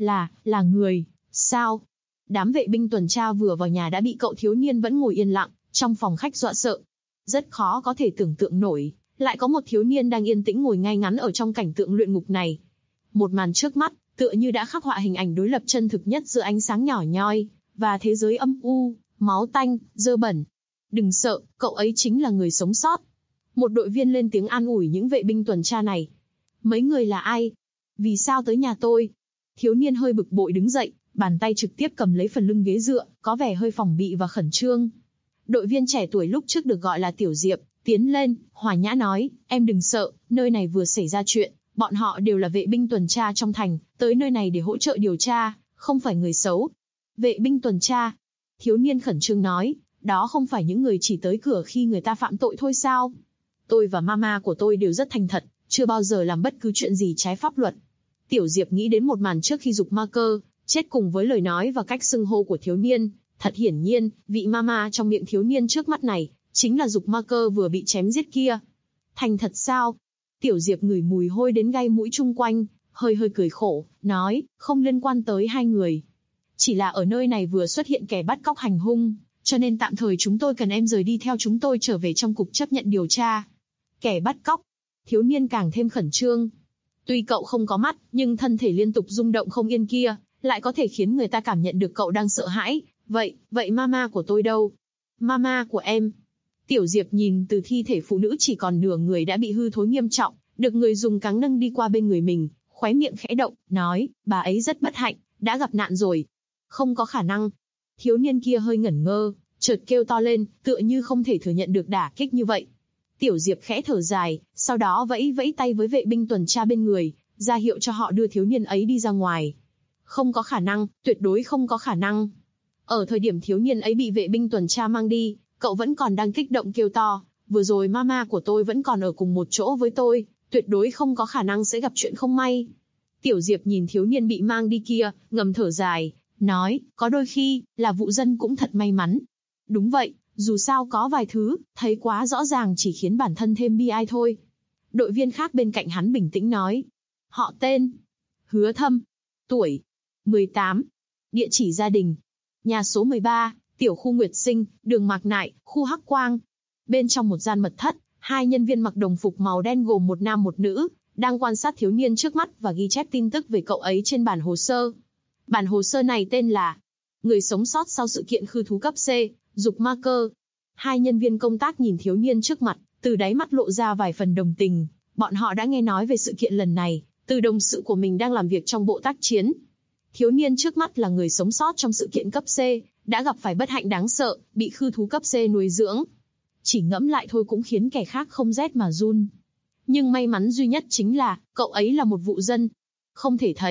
Là người, sao? Đám vệ binh tuần tra vừa vào nhà đã bị cậu thiếu niên vẫn ngồi yên lặng, trong phòng khách dọa sợ. Rất khó có thể tưởng tượng nổi, lại có một thiếu niên đang yên tĩnh ngồi ngay ngắn ở trong cảnh tượng luyện ngục này. Một màn trước mắt, tựa như đã khắc họa hình ảnh đối lập chân thực nhất giữa ánh sáng nhỏ nhoi, và thế giới âm u, máu tanh, dơ bẩn. Đừng sợ, cậu ấy chính là người sống sót. Một đội viên lên tiếng an ủi những vệ binh tuần tra này. Mấy người là ai? Vì sao tới nhà tôi? Thiếu niên hơi bực bội đứng dậy, bàn tay trực tiếp cầm lấy phần lưng ghế dựa, có vẻ hơi phòng bị và khẩn trương. Đội viên trẻ tuổi lúc trước được gọi là Tiểu Diệp, tiến lên, hòa nhã nói, em đừng sợ, nơi này vừa xảy ra chuyện, bọn họ đều là vệ binh tuần tra trong thành, tới nơi này để hỗ trợ điều tra, không phải người xấu. Vệ binh tuần tra? Thiếu niên khẩn trương nói, đó không phải những người chỉ tới cửa khi người ta phạm tội thôi sao? Tôi và mama của tôi đều rất thành thật, chưa bao giờ làm bất cứ chuyện gì trái pháp luật. Tiểu Diệp nghĩ đến một màn trước khi Dục Ma Cơ chết cùng với lời nói và cách xưng hô của thiếu niên. Thật hiển nhiên, vị mama trong miệng thiếu niên trước mắt này, chính là Dục Ma Cơ vừa bị chém giết kia. Thành thật sao? Tiểu Diệp ngửi mùi hôi đến gai mũi chung quanh, hơi cười khổ, nói, không liên quan tới 2 người. Chỉ là ở nơi này vừa xuất hiện kẻ bắt cóc hành hung, cho nên tạm thời chúng tôi cần em rời đi theo chúng tôi trở về trong cục chấp nhận điều tra. Kẻ bắt cóc? Thiếu niên càng thêm khẩn trương. Tuy cậu không có mắt, nhưng thân thể liên tục rung động không yên kia, lại có thể khiến người ta cảm nhận được cậu đang sợ hãi. Vậy mama của tôi đâu? Mama của em? Tiểu Diệp nhìn từ thi thể phụ nữ chỉ còn nửa người đã bị hư thối nghiêm trọng, được người dùng cáng nâng đi qua bên người mình, khóe miệng khẽ động, nói, bà ấy rất bất hạnh, đã gặp nạn rồi. Không có khả năng. Thiếu niên kia hơi ngẩn ngơ, chợt kêu to lên, tựa như không thể thừa nhận được đả kích như vậy. Tiểu Diệp khẽ thở dài, sau đó vẫy tay với vệ binh tuần tra bên người, ra hiệu cho họ đưa thiếu niên ấy đi ra ngoài. Không có khả năng, tuyệt đối không có khả năng. Ở thời điểm thiếu niên ấy bị vệ binh tuần tra mang đi, cậu vẫn còn đang kích động kêu to, vừa rồi mama của tôi vẫn còn ở cùng một chỗ với tôi, tuyệt đối không có khả năng sẽ gặp chuyện không may. Tiểu Diệp nhìn thiếu niên bị mang đi kia, ngầm thở dài, nói, có đôi khi, là vụ dân cũng thật may mắn. Đúng vậy, dù sao có vài thứ, thấy quá rõ ràng chỉ khiến bản thân thêm bi ai thôi. Đội viên khác bên cạnh hắn bình tĩnh nói. Họ tên. Hứa Thâm. Tuổi. 18. Địa chỉ gia đình. Nhà số 13, tiểu khu Nguyệt Sinh, đường Mạc Nại, khu Hắc Quang. Bên trong một gian mật thất, 2 nhân viên mặc đồng phục màu đen gồm một nam một nữ, đang quan sát thiếu niên trước mắt và ghi chép tin tức về cậu ấy trên bản hồ sơ. Bản hồ sơ này tên là Người sống sót sau sự kiện khư thú cấp C, Dục Ma Cơ. 2 nhân viên công tác nhìn thiếu niên trước mặt, từ đáy mắt lộ ra vài phần đồng tình. Bọn họ đã nghe nói về sự kiện lần này, từ đồng sự của mình đang làm việc trong bộ tác chiến. Thiếu niên trước mắt là người sống sót trong sự kiện cấp C, đã gặp phải bất hạnh đáng sợ, bị khư thú cấp C nuôi dưỡng. Chỉ ngẫm lại thôi cũng khiến kẻ khác không rét mà run. Nhưng may mắn duy nhất chính là, cậu ấy là một vụ dân. Không thể thấy,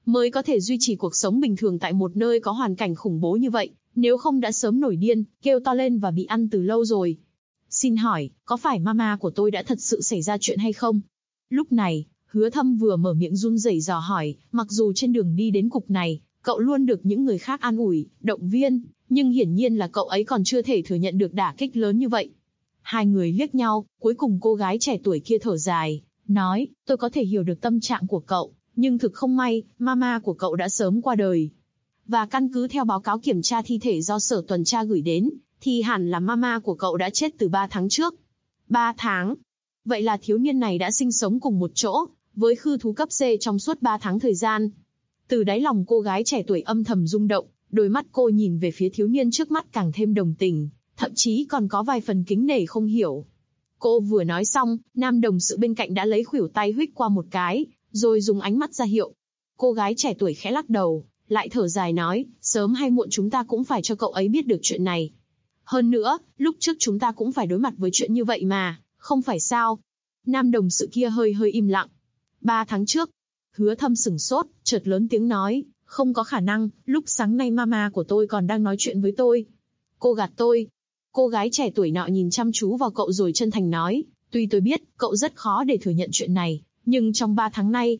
mới có thể duy trì cuộc sống bình thường tại một nơi có hoàn cảnh khủng bố như vậy, nếu không đã sớm nổi điên, kêu to lên và bị ăn từ lâu rồi. Xin hỏi, có phải mama của tôi đã thật sự xảy ra chuyện hay không? Lúc này, Hứa Thâm vừa mở miệng run rẩy dò hỏi, mặc dù trên đường đi đến cục này, cậu luôn được những người khác an ủi, động viên, nhưng hiển nhiên là cậu ấy còn chưa thể thừa nhận được đả kích lớn như vậy. Hai người liếc nhau, cuối cùng cô gái trẻ tuổi kia thở dài, nói, tôi có thể hiểu được tâm trạng của cậu, nhưng thực không may, mama của cậu đã sớm qua đời. Và căn cứ theo báo cáo kiểm tra thi thể do sở tuần tra gửi đến, thì hẳn là mama của cậu đã chết từ 3 tháng trước. 3 tháng? Vậy là thiếu niên này đã sinh sống cùng một chỗ, với khư thú cấp C trong suốt 3 tháng thời gian. Từ đáy lòng cô gái trẻ tuổi âm thầm rung động, đôi mắt cô nhìn về phía thiếu niên trước mắt càng thêm đồng tình, thậm chí còn có vài phần kính nể không hiểu. Cô vừa nói xong, nam đồng sự bên cạnh đã lấy khuỷu tay huých qua một cái, rồi dùng ánh mắt ra hiệu. Cô gái trẻ tuổi khẽ lắc đầu, lại thở dài nói, sớm hay muộn chúng ta cũng phải cho cậu ấy biết được chuyện này. Hơn nữa, lúc trước chúng ta cũng phải đối mặt với chuyện như vậy mà, không phải sao? Nam đồng sự kia hơi im lặng. 3 tháng trước, Hứa Thâm sửng sốt, chợt lớn tiếng nói, không có khả năng, lúc sáng nay mama của tôi còn đang nói chuyện với tôi. Cô gạt tôi. Cô gái trẻ tuổi nọ nhìn chăm chú vào cậu rồi chân thành nói, tuy tôi biết, cậu rất khó để thừa nhận chuyện này, nhưng trong 3 tháng nay.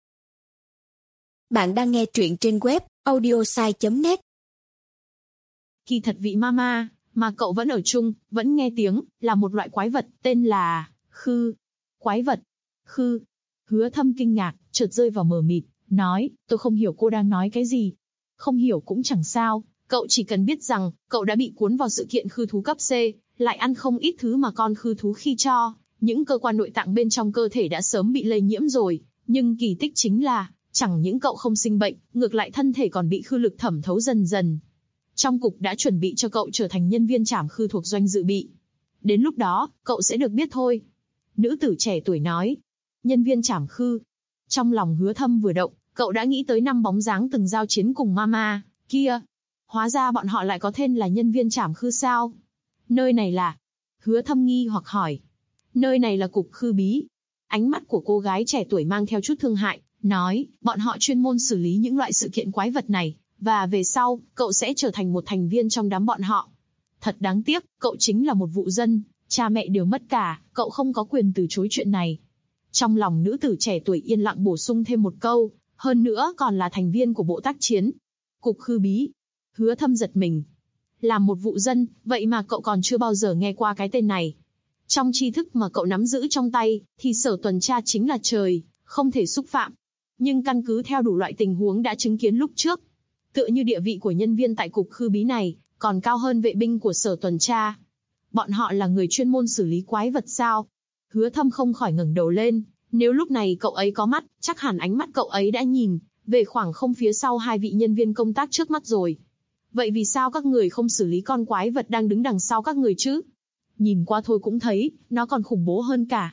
Bạn đang nghe truyện trên web audiosai.net. Kỳ thật vị mama mà cậu vẫn ở chung, vẫn nghe tiếng, là một loại quái vật, tên là khư. Quái vật? Khư? Hứa Thâm kinh ngạc, chợt rơi vào mờ mịt, nói, tôi không hiểu cô đang nói cái gì. Không hiểu cũng chẳng sao, cậu chỉ cần biết rằng, cậu đã bị cuốn vào sự kiện khư thú cấp C, lại ăn không ít thứ mà con khư thú khi cho, những cơ quan nội tạng bên trong cơ thể đã sớm bị lây nhiễm rồi, nhưng kỳ tích chính là, chẳng những cậu không sinh bệnh, ngược lại thân thể còn bị khư lực thẩm thấu dần dần. Trong cục đã chuẩn bị cho cậu trở thành nhân viên trảm khư thuộc doanh dự bị. Đến lúc đó, cậu sẽ được biết thôi. Nữ tử trẻ tuổi nói. Nhân viên trảm khư. Trong lòng Hứa Thâm vừa động, cậu đã nghĩ tới 5 bóng dáng từng giao chiến cùng mama kia. Hóa ra bọn họ lại có tên là nhân viên trảm khư sao? Nơi này là... Hứa Thâm nghi hoặc hỏi. Nơi này là cục khư bí. Ánh mắt của cô gái trẻ tuổi mang theo chút thương hại, nói, bọn họ chuyên môn xử lý những loại sự kiện quái vật này, và về sau, cậu sẽ trở thành một thành viên trong đám bọn họ. Thật đáng tiếc, cậu chính là một vụ dân, cha mẹ đều mất cả, cậu không có quyền từ chối chuyện này. Trong lòng nữ tử trẻ tuổi yên lặng bổ sung thêm một câu, hơn nữa còn là thành viên của bộ tác chiến. Cục khư bí. Hứa Thâm giật mình. Làm một vụ dân, vậy mà cậu còn chưa bao giờ nghe qua cái tên này. Trong tri thức mà cậu nắm giữ trong tay, thì sở tuần tra chính là trời, không thể xúc phạm. Nhưng căn cứ theo đủ loại tình huống đã chứng kiến lúc trước, tựa như địa vị của nhân viên tại cục khư bí này, còn cao hơn vệ binh của sở tuần tra. Bọn họ là người chuyên môn xử lý quái vật sao? Hứa Thâm không khỏi ngẩng đầu lên, nếu lúc này cậu ấy có mắt, chắc hẳn ánh mắt cậu ấy đã nhìn về khoảng không phía sau hai vị nhân viên công tác trước mắt rồi. Vậy vì sao các người không xử lý con quái vật đang đứng đằng sau các người chứ? Nhìn qua thôi cũng thấy, nó còn khủng bố hơn cả.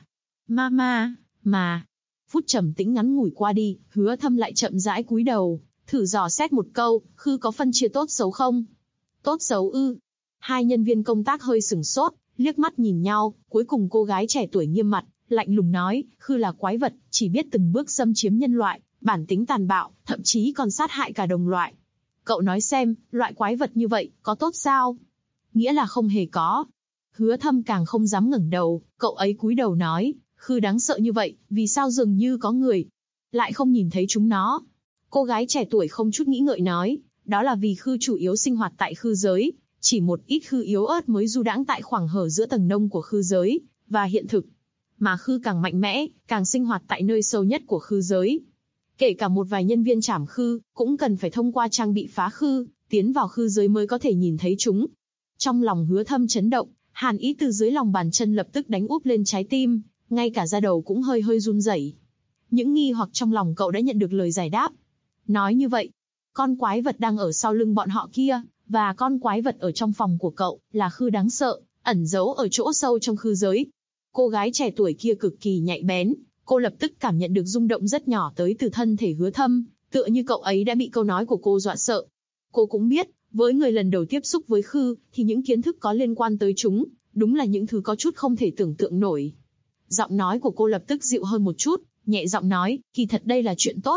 Mà... Phút trầm tĩnh ngắn ngủi qua đi, Hứa Thâm lại chậm rãi cúi đầu, thử dò xét một câu, khư có phân chia tốt xấu không? Tốt xấu ư? Hai nhân viên công tác hơi sửng sốt, liếc mắt nhìn nhau, cuối cùng cô gái trẻ tuổi nghiêm mặt, lạnh lùng nói, khư là quái vật, chỉ biết từng bước xâm chiếm nhân loại, bản tính tàn bạo, thậm chí còn sát hại cả đồng loại. Cậu nói xem, loại quái vật như vậy, có tốt sao? Nghĩa là không hề có. Hứa Thâm càng không dám ngẩng đầu, cậu ấy cúi đầu nói, khư đáng sợ như vậy, vì sao dường như có người lại không nhìn thấy chúng nó? Cô gái trẻ tuổi không chút nghĩ ngợi nói, đó là vì khư chủ yếu sinh hoạt tại khư giới, chỉ một ít khư yếu ớt mới du đãng tại khoảng hở giữa tầng nông của khư giới và hiện thực. Mà khư càng mạnh mẽ, càng sinh hoạt tại nơi sâu nhất của khư giới. Kể cả một vài nhân viên trảm khư, cũng cần phải thông qua trang bị phá khư, tiến vào khư giới mới có thể nhìn thấy chúng. Trong lòng Hứa Thâm chấn động, hàn ý từ dưới lòng bàn chân lập tức đánh úp lên trái tim, ngay cả da đầu cũng hơi run rẩy. Những nghi hoặc trong lòng cậu đã nhận được lời giải đáp. Nói như vậy, con quái vật đang ở sau lưng bọn họ kia, và con quái vật ở trong phòng của cậu, là khư đáng sợ, ẩn giấu ở chỗ sâu trong khư giới. Cô gái trẻ tuổi kia cực kỳ nhạy bén, cô lập tức cảm nhận được rung động rất nhỏ tới từ thân thể Hứa Thâm, tựa như cậu ấy đã bị câu nói của cô dọa sợ. Cô cũng biết, với người lần đầu tiếp xúc với khư, thì những kiến thức có liên quan tới chúng, đúng là những thứ có chút không thể tưởng tượng nổi. Giọng nói của cô lập tức dịu hơn một chút, nhẹ giọng nói, kỳ thật đây là chuyện tốt.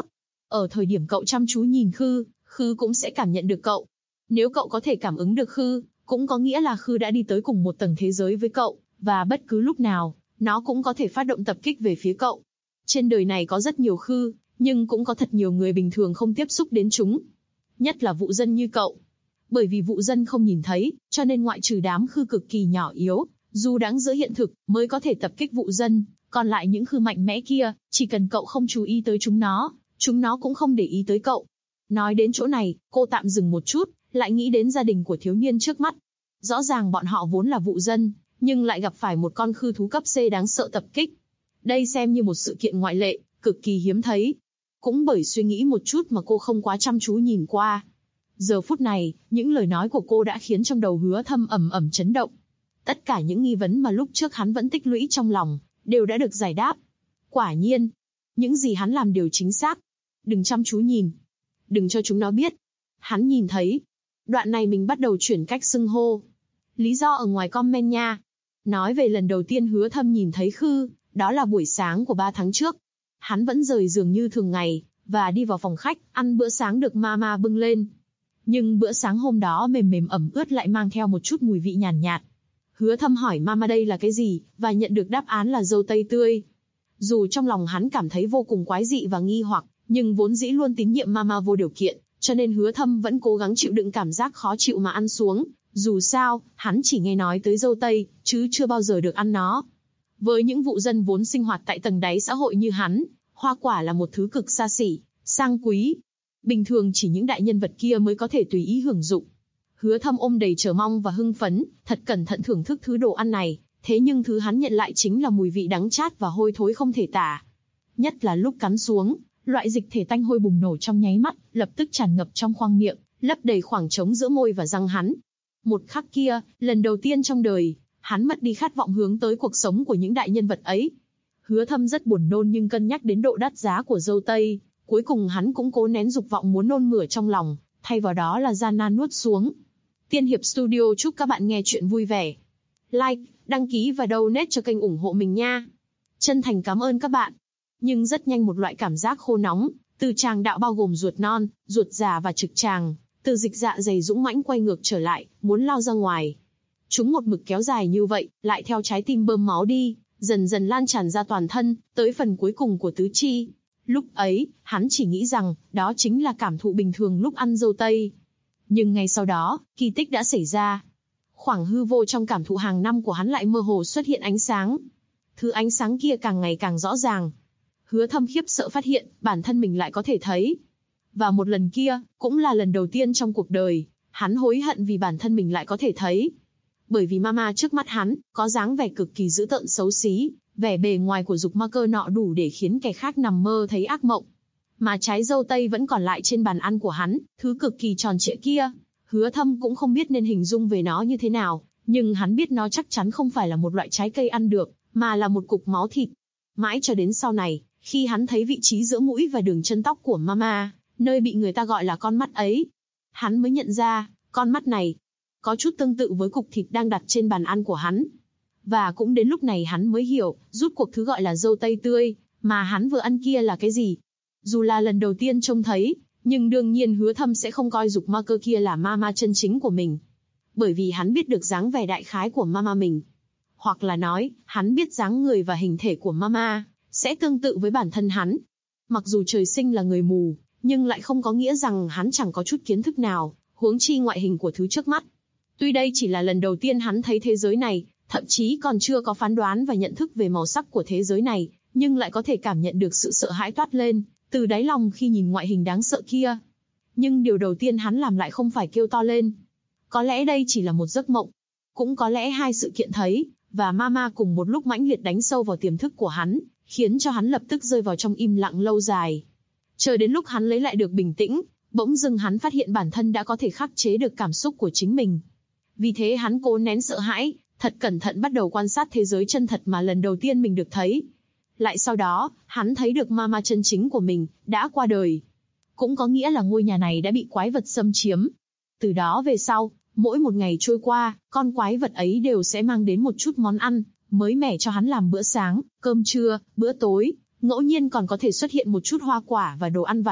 Ở thời điểm cậu chăm chú nhìn Khư, Khư cũng sẽ cảm nhận được cậu. Nếu cậu có thể cảm ứng được Khư, cũng có nghĩa là Khư đã đi tới cùng một tầng thế giới với cậu, và bất cứ lúc nào, nó cũng có thể phát động tập kích về phía cậu. Trên đời này có rất nhiều Khư, nhưng cũng có thật nhiều người bình thường không tiếp xúc đến chúng. Nhất là vụ dân như cậu. Bởi vì vụ dân không nhìn thấy, cho nên ngoại trừ đám Khư cực kỳ nhỏ yếu, dù đáng giữa hiện thực, mới có thể tập kích vụ dân. Còn lại những Khư mạnh mẽ kia, chỉ cần cậu không chú ý tới chúng nó cũng không để ý tới cậu. Nói đến chỗ này, cô tạm dừng một chút, lại nghĩ đến gia đình của thiếu niên trước mắt. Rõ ràng bọn họ vốn là vụ dân, nhưng lại gặp phải một con Khư thú cấp C đáng sợ tập kích. Đây xem như một sự kiện ngoại lệ, cực kỳ hiếm thấy. Cũng bởi suy nghĩ một chút mà cô không quá chăm chú nhìn qua. Giờ phút này, những lời nói của cô đã khiến trong đầu Hứa Thâm ầm ầm chấn động. Tất cả những nghi vấn mà lúc trước hắn vẫn tích lũy trong lòng, đều đã được giải đáp. Quả nhiên, những gì hắn làm đều chính xác. Đừng chăm chú nhìn. Đừng cho chúng nó biết. Hắn nhìn thấy. Đoạn này mình bắt đầu chuyển cách xưng hô. Lý do ở ngoài comment nha. Nói về lần đầu tiên Hứa Thâm nhìn thấy Khư, đó là buổi sáng của 3 tháng trước. Hắn vẫn rời giường như thường ngày, và đi vào phòng khách, ăn bữa sáng được mama bưng lên. Nhưng bữa sáng hôm đó mềm mềm ẩm ướt lại mang theo một chút mùi vị nhàn nhạt. Hứa Thâm hỏi mama đây là cái gì, và nhận được đáp án là dâu tây tươi. Dù trong lòng hắn cảm thấy vô cùng quái dị và nghi hoặc, nhưng vốn dĩ luôn tín nhiệm mama vô điều kiện, cho nên Hứa Thâm vẫn cố gắng chịu đựng cảm giác khó chịu mà ăn xuống. Dù sao, hắn chỉ nghe nói tới dâu tây, chứ chưa bao giờ được ăn nó. Với những vụ dân vốn sinh hoạt tại tầng đáy xã hội như hắn, hoa quả là một thứ cực xa xỉ, sang quý. Bình thường chỉ những đại nhân vật kia mới có thể tùy ý hưởng dụng. Hứa Thâm ôm đầy chờ mong và hưng phấn, thật cẩn thận thưởng thức thứ đồ ăn này, thế nhưng thứ hắn nhận lại chính là mùi vị đắng chát và hôi thối không thể tả. Nhất là lúc cắn xuống, loại dịch thể tanh hôi bùng nổ trong nháy mắt, lập tức tràn ngập trong khoang miệng, lấp đầy khoảng trống giữa môi và răng hắn. Một khắc kia, lần đầu tiên trong đời, hắn mất đi khát vọng hướng tới cuộc sống của những đại nhân vật ấy. Hứa Thâm rất buồn nôn nhưng cân nhắc đến độ đắt giá của dâu tây, cuối cùng hắn cũng cố nén dục vọng muốn nôn mửa trong lòng, thay vào đó là gian nan nuốt xuống. Tiên Hiệp Studio chúc các bạn nghe chuyện vui vẻ. Like, đăng ký và donate cho kênh ủng hộ mình nha. Chân thành cảm ơn các bạn. Nhưng rất nhanh một loại cảm giác khô nóng, từ tràng đạo bao gồm ruột non, ruột già và trực tràng, từ dịch dạ dày dũng mãnh quay ngược trở lại, muốn lao ra ngoài. Chúng một mực kéo dài như vậy, lại theo trái tim bơm máu đi, dần dần lan tràn ra toàn thân, tới phần cuối cùng của tứ chi. Lúc ấy, hắn chỉ nghĩ rằng, đó chính là cảm thụ bình thường lúc ăn dâu tây. Nhưng ngay sau đó, kỳ tích đã xảy ra. Khoảng hư vô trong cảm thụ hàng năm của hắn lại mơ hồ xuất hiện ánh sáng. Thứ ánh sáng kia càng ngày càng rõ ràng. Hứa Thâm khiếp sợ phát hiện, bản thân mình lại có thể thấy. Và một lần kia, cũng là lần đầu tiên trong cuộc đời, hắn hối hận vì bản thân mình lại có thể thấy. Bởi vì mama trước mắt hắn, có dáng vẻ cực kỳ dữ tợn xấu xí, vẻ bề ngoài của dục ma cơ nọ đủ để khiến kẻ khác nằm mơ thấy ác mộng. Mà trái dâu tây vẫn còn lại trên bàn ăn của hắn, thứ cực kỳ tròn trịa kia. Hứa Thâm cũng không biết nên hình dung về nó như thế nào, nhưng hắn biết nó chắc chắn không phải là một loại trái cây ăn được, mà là một cục máu thịt. Mãi cho đến sau này, khi hắn thấy vị trí giữa mũi và đường chân tóc của mama, nơi bị người ta gọi là con mắt ấy, hắn mới nhận ra, con mắt này có chút tương tự với cục thịt đang đặt trên bàn ăn của hắn. Và cũng đến lúc này hắn mới hiểu, rút cuộc thứ gọi là dâu tây tươi, mà hắn vừa ăn kia là cái gì. Dù là lần đầu tiên trông thấy, nhưng đương nhiên Hứa Thâm sẽ không coi dục ma cơ kia là mama chân chính của mình. Bởi vì hắn biết được dáng vẻ đại khái của mama mình. Hoặc là nói, hắn biết dáng người và hình thể của mama sẽ tương tự với bản thân hắn. Mặc dù trời sinh là người mù, nhưng lại không có nghĩa rằng hắn chẳng có chút kiến thức nào, huống chi ngoại hình của thứ trước mắt. Tuy đây chỉ là lần đầu tiên hắn thấy thế giới này, thậm chí còn chưa có phán đoán và nhận thức về màu sắc của thế giới này, nhưng lại có thể cảm nhận được sự sợ hãi toát lên từ đáy lòng khi nhìn ngoại hình đáng sợ kia. Nhưng điều đầu tiên hắn làm lại không phải kêu to lên. Có lẽ đây chỉ là một giấc mộng. Cũng có lẽ hai sự kiện thấy, và mama cùng một lúc mãnh liệt đánh sâu vào tiềm thức của hắn, khiến cho hắn lập tức rơi vào trong im lặng lâu dài. Chờ đến lúc hắn lấy lại được bình tĩnh, bỗng dưng hắn phát hiện bản thân đã có thể khắc chế được cảm xúc của chính mình. Vì thế hắn cố nén sợ hãi, thật cẩn thận bắt đầu quan sát thế giới chân thật mà lần đầu tiên mình được thấy. Lại sau đó, hắn thấy được mama chân chính của mình, đã qua đời. Cũng có nghĩa là ngôi nhà này đã bị quái vật xâm chiếm. Từ đó về sau, mỗi một ngày trôi qua, con quái vật ấy đều sẽ mang đến một chút món ăn mới mẻ cho hắn làm bữa sáng, cơm trưa, bữa tối, ngẫu nhiên còn có thể xuất hiện một chút hoa quả và đồ ăn vặt.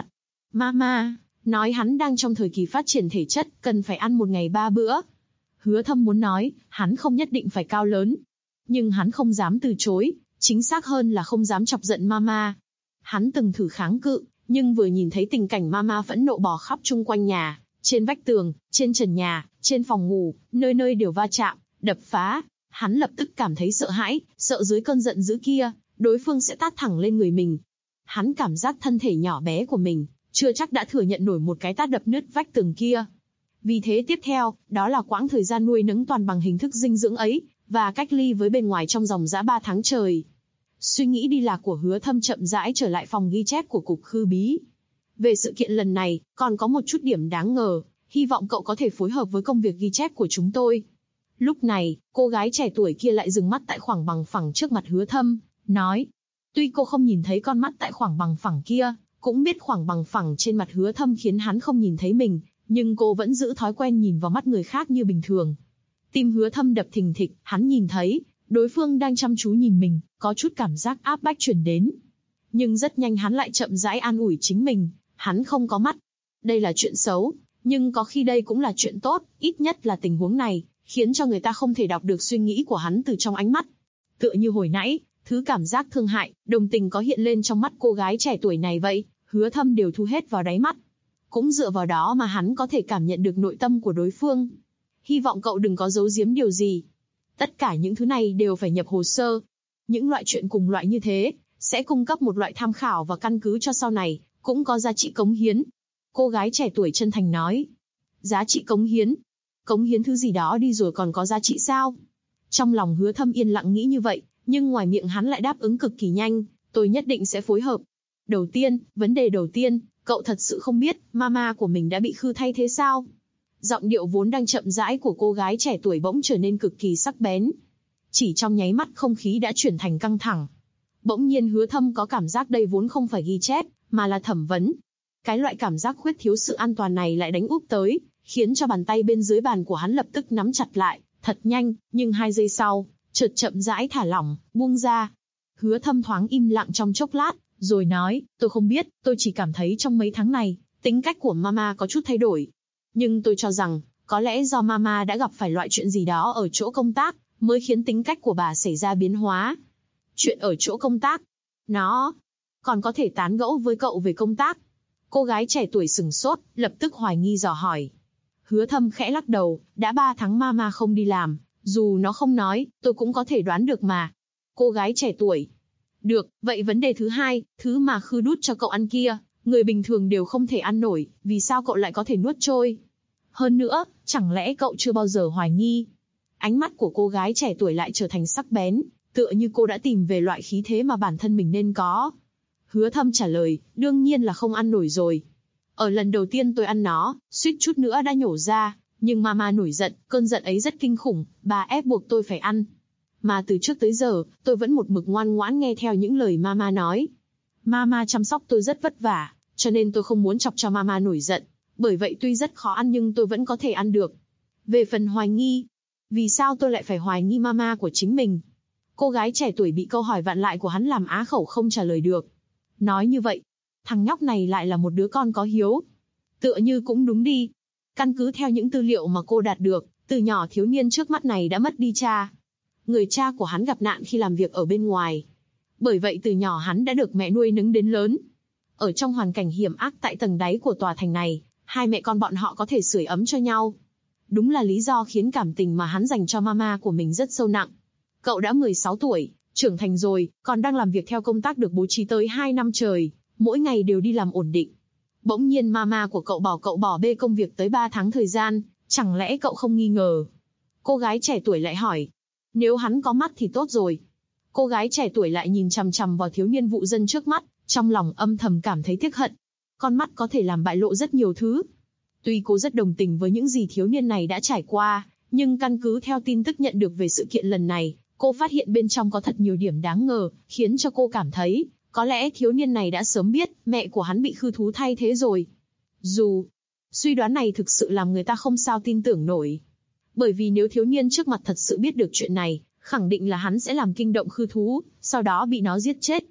Mama, nói hắn đang trong thời kỳ phát triển thể chất, cần phải ăn 1 ngày 3 bữa. Hứa Thâm muốn nói, hắn không nhất định phải cao lớn. Nhưng hắn không dám từ chối, chính xác hơn là không dám chọc giận Mama. Hắn từng thử kháng cự, nhưng vừa nhìn thấy tình cảnh Mama phẫn nộ bò khắp chung quanh nhà, trên vách tường, trên trần nhà, trên phòng ngủ, nơi nơi đều va chạm, đập phá. Hắn lập tức cảm thấy sợ hãi, sợ dưới cơn giận dữ kia, đối phương sẽ tát thẳng lên người mình. Hắn cảm giác thân thể nhỏ bé của mình, chưa chắc đã thừa nhận nổi một cái tát đập nứt vách tường kia. Vì thế tiếp theo, đó là quãng thời gian nuôi nấng toàn bằng hình thức dinh dưỡng ấy, và cách ly với bên ngoài trong dòng dã 3 tháng trời. Suy nghĩ đi lạc của Hứa Thâm chậm rãi trở lại phòng ghi chép của Cục Khư Bí. Về sự kiện lần này, còn có một chút điểm đáng ngờ, hy vọng cậu có thể phối hợp với công việc ghi chép của chúng tôi. Lúc này, cô gái trẻ tuổi kia lại dừng mắt tại khoảng bằng phẳng trước mặt Hứa Thâm, nói. Tuy cô không nhìn thấy con mắt tại khoảng bằng phẳng kia, cũng biết khoảng bằng phẳng trên mặt Hứa Thâm khiến hắn không nhìn thấy mình, nhưng cô vẫn giữ thói quen nhìn vào mắt người khác như bình thường. Tim Hứa Thâm đập thình thịch, hắn nhìn thấy, đối phương đang chăm chú nhìn mình, có chút cảm giác áp bách truyền đến. Nhưng rất nhanh hắn lại chậm rãi an ủi chính mình, hắn không có mắt. Đây là chuyện xấu, nhưng có khi đây cũng là chuyện tốt, ít nhất là tình huống này, khiến cho người ta không thể đọc được suy nghĩ của hắn từ trong ánh mắt. Tựa như hồi nãy, thứ cảm giác thương hại, đồng tình có hiện lên trong mắt cô gái trẻ tuổi này vậy, Hứa Thâm đều thu hết vào đáy mắt. Cũng dựa vào đó mà hắn có thể cảm nhận được nội tâm của đối phương. Hy vọng cậu đừng có giấu giếm điều gì. Tất cả những thứ này đều phải nhập hồ sơ. Những loại chuyện cùng loại như thế, sẽ cung cấp một loại tham khảo và căn cứ cho sau này, cũng có giá trị cống hiến. Cô gái trẻ tuổi chân thành nói. Giá trị cống hiến? Cống hiến thứ gì đó đi rồi còn có giá trị sao? Trong lòng Hứa Thâm yên lặng nghĩ như vậy, nhưng ngoài miệng hắn lại đáp ứng cực kỳ nhanh, tôi nhất định sẽ phối hợp. Đầu tiên, vấn đề đầu tiên, cậu thật sự không biết, mama của mình đã bị Khư thay thế sao? Giọng điệu vốn đang chậm rãi của cô gái trẻ tuổi bỗng trở nên cực kỳ sắc bén. Chỉ trong nháy mắt không khí đã chuyển thành căng thẳng. Bỗng nhiên Hứa Thâm có cảm giác đây vốn không phải ghi chép, mà là thẩm vấn. Cái loại cảm giác khuyết thiếu sự an toàn này lại đánh úp tới, khiến cho bàn tay bên dưới bàn của hắn lập tức nắm chặt lại, thật nhanh, nhưng 2 giây sau, chợt chậm rãi thả lỏng, buông ra. Hứa Thâm thoáng im lặng trong chốc lát, rồi nói, tôi không biết, tôi chỉ cảm thấy trong mấy tháng này, tính cách của mama có chút thay đổi. Nhưng tôi cho rằng, có lẽ do mama đã gặp phải loại chuyện gì đó ở chỗ công tác, mới khiến tính cách của bà xảy ra biến hóa. Chuyện ở chỗ công tác? Nó còn có thể tán gẫu với cậu về công tác? Cô gái trẻ tuổi sửng sốt, lập tức hoài nghi dò hỏi. Hứa Thâm khẽ lắc đầu, đã 3 tháng mama không đi làm, dù nó không nói, tôi cũng có thể đoán được mà. Cô gái trẻ tuổi. Được, vậy vấn đề thứ hai, thứ mà Khư đút cho cậu ăn kia, người bình thường đều không thể ăn nổi, vì sao cậu lại có thể nuốt trôi? Hơn nữa, chẳng lẽ cậu chưa bao giờ hoài nghi? Ánh mắt của cô gái trẻ tuổi lại trở thành sắc bén, tựa như cô đã tìm về loại khí thế mà bản thân mình nên có. Hứa Thâm trả lời, đương nhiên là không ăn nổi rồi. Ở lần đầu tiên tôi ăn nó, suýt chút nữa đã nhổ ra, nhưng mama nổi giận, cơn giận ấy rất kinh khủng, bà ép buộc tôi phải ăn. Mà từ trước tới giờ, tôi vẫn một mực ngoan ngoãn nghe theo những lời mama nói. Mama chăm sóc tôi rất vất vả, cho nên tôi không muốn chọc cho mama nổi giận. Bởi vậy tuy rất khó ăn nhưng tôi vẫn có thể ăn được. Về phần hoài nghi, vì sao tôi lại phải hoài nghi mama của chính mình? Cô gái trẻ tuổi bị câu hỏi vặn lại của hắn làm á khẩu không trả lời được. Nói như vậy, thằng nhóc này lại là một đứa con có hiếu. Tựa như cũng đúng đi. Căn cứ theo những tư liệu mà cô đạt được, từ nhỏ thiếu niên trước mắt này đã mất đi cha. Người cha của hắn gặp nạn khi làm việc ở bên ngoài. Bởi vậy từ nhỏ hắn đã được mẹ nuôi nấng đến lớn. Ở trong hoàn cảnh hiểm ác tại tầng đáy của tòa thành này, hai mẹ con bọn họ có thể sưởi ấm cho nhau. Đúng là lý do khiến cảm tình mà hắn dành cho mama của mình rất sâu nặng. Cậu đã 16 tuổi, trưởng thành rồi, còn đang làm việc theo công tác được bố trí tới 2 năm trời, mỗi ngày đều đi làm ổn định. Bỗng nhiên mama của cậu bảo cậu bỏ bê công việc tới 3 tháng thời gian, chẳng lẽ cậu không nghi ngờ? Cô gái trẻ tuổi lại hỏi. Nếu hắn có mắt thì tốt rồi. Cô gái trẻ tuổi lại nhìn chằm chằm vào thiếu niên vụ dân trước mắt, trong lòng âm thầm cảm thấy tiếc hận. Con mắt có thể làm bại lộ rất nhiều thứ. Tuy cô rất đồng tình với những gì thiếu niên này đã trải qua, nhưng căn cứ theo tin tức nhận được về sự kiện lần này, cô phát hiện bên trong có thật nhiều điểm đáng ngờ, khiến cho cô cảm thấy, có lẽ thiếu niên này đã sớm biết mẹ của hắn bị Khư thú thay thế rồi. Dù, suy đoán này thực sự làm người ta không sao tin tưởng nổi. Bởi vì nếu thiếu niên trước mặt thật sự biết được chuyện này, khẳng định là hắn sẽ làm kinh động Khư thú, sau đó bị nó giết chết.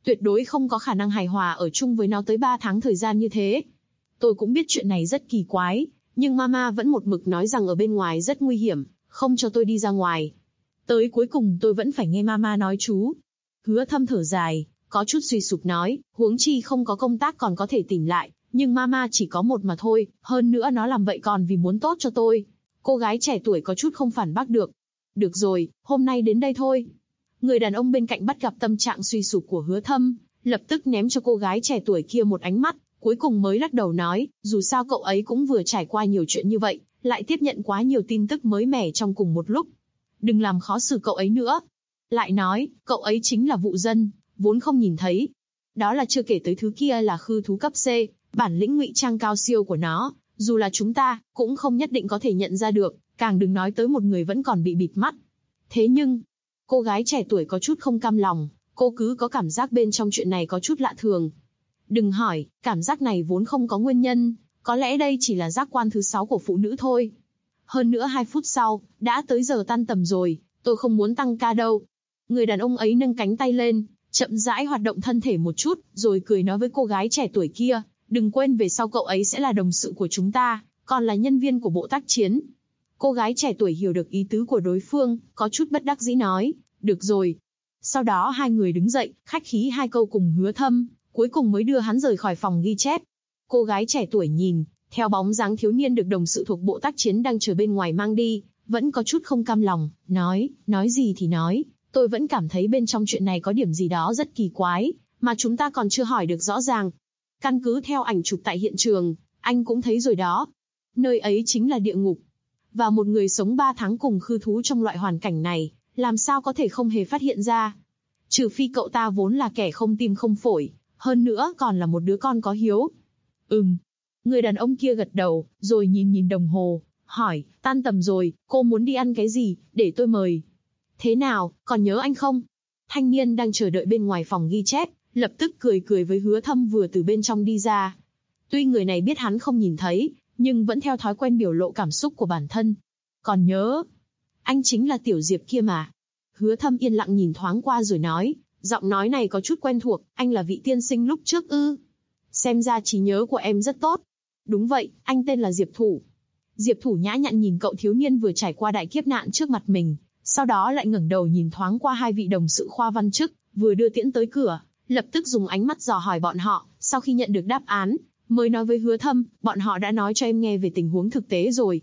Tuyệt đối không có khả năng hài hòa ở chung với nó tới 3 tháng thời gian như thế. Tôi cũng biết chuyện này rất kỳ quái, nhưng mama vẫn một mực nói rằng ở bên ngoài rất nguy hiểm, không cho tôi đi ra ngoài. Tới cuối cùng tôi vẫn phải nghe mama nói chú. Hứa Thâm thở dài, có chút suy sụp nói, huống chi không có công tác còn có thể tìm lại, nhưng mama chỉ có một mà thôi, hơn nữa nó làm vậy còn vì muốn tốt cho tôi. Cô gái trẻ tuổi có chút không phản bác được. Được rồi, hôm nay đến đây thôi. Người đàn ông bên cạnh bắt gặp tâm trạng suy sụp của Hứa Thâm, lập tức ném cho cô gái trẻ tuổi kia một ánh mắt, cuối cùng mới lắc đầu nói, dù sao cậu ấy cũng vừa trải qua nhiều chuyện như vậy, lại tiếp nhận quá nhiều tin tức mới mẻ trong cùng một lúc. Đừng làm khó xử cậu ấy nữa. Lại nói, cậu ấy chính là vụ dân, vốn không nhìn thấy. Đó là chưa kể tới thứ kia là khư thú cấp C, bản lĩnh ngụy trang cao siêu của nó, dù là chúng ta, cũng không nhất định có thể nhận ra được, càng đừng nói tới một người vẫn còn bị bịt mắt. Thế nhưng, cô gái trẻ tuổi có chút không cam lòng, cô cứ có cảm giác bên trong chuyện này có chút lạ thường. Đừng hỏi, cảm giác này vốn không có nguyên nhân, có lẽ đây chỉ là giác quan thứ 6 của phụ nữ thôi. Hơn nữa 2 phút sau, đã tới giờ tan tầm rồi, tôi không muốn tăng ca đâu. Người đàn ông ấy nâng cánh tay lên, chậm rãi hoạt động thân thể một chút, rồi cười nói với cô gái trẻ tuổi kia, đừng quên về sau cậu ấy sẽ là đồng sự của chúng ta, còn là nhân viên của bộ tác chiến. Cô gái trẻ tuổi hiểu được ý tứ của đối phương, có chút bất đắc dĩ nói, được rồi. Sau đó hai người đứng dậy, khách khí 2 câu cùng Hứa Thâm, cuối cùng mới đưa hắn rời khỏi phòng ghi chép. Cô gái trẻ tuổi nhìn, theo bóng dáng thiếu niên được đồng sự thuộc bộ tác chiến đang chờ bên ngoài mang đi, vẫn có chút không cam lòng, nói gì thì nói, tôi vẫn cảm thấy bên trong chuyện này có điểm gì đó rất kỳ quái, mà chúng ta còn chưa hỏi được rõ ràng. Căn cứ theo ảnh chụp tại hiện trường, anh cũng thấy rồi đó. Nơi ấy chính là địa ngục. Và một người sống 3 tháng cùng khư thú trong loại hoàn cảnh này, làm sao có thể không hề phát hiện ra. Trừ phi cậu ta vốn là kẻ không tim không phổi, hơn nữa còn là một đứa con có hiếu. Người đàn ông kia gật đầu, rồi nhìn đồng hồ, hỏi, tan tầm rồi, cô muốn đi ăn cái gì, để tôi mời. Thế nào, còn nhớ anh không? Thanh niên đang chờ đợi bên ngoài phòng ghi chép, lập tức cười với Hứa Thâm vừa từ bên trong đi ra. Tuy người này biết hắn không nhìn thấy, nhưng vẫn theo thói quen biểu lộ cảm xúc của bản thân. Còn nhớ, anh chính là Tiểu Diệp kia mà. Hứa Thâm yên lặng nhìn thoáng qua rồi nói, giọng nói này có chút quen thuộc, anh là vị tiên sinh lúc trước ư? Xem ra trí nhớ của em rất tốt. Đúng vậy, anh tên là Diệp Thủ. Diệp Thủ nhã nhặn nhìn cậu thiếu niên vừa trải qua đại kiếp nạn trước mặt mình, sau đó lại ngẩng đầu nhìn thoáng qua 2 vị đồng sự khoa văn chức, vừa đưa tiễn tới cửa, lập tức dùng ánh mắt dò hỏi bọn họ, sau khi nhận được đáp án, mới nói với Hứa Thâm, bọn họ đã nói cho em nghe về tình huống thực tế rồi.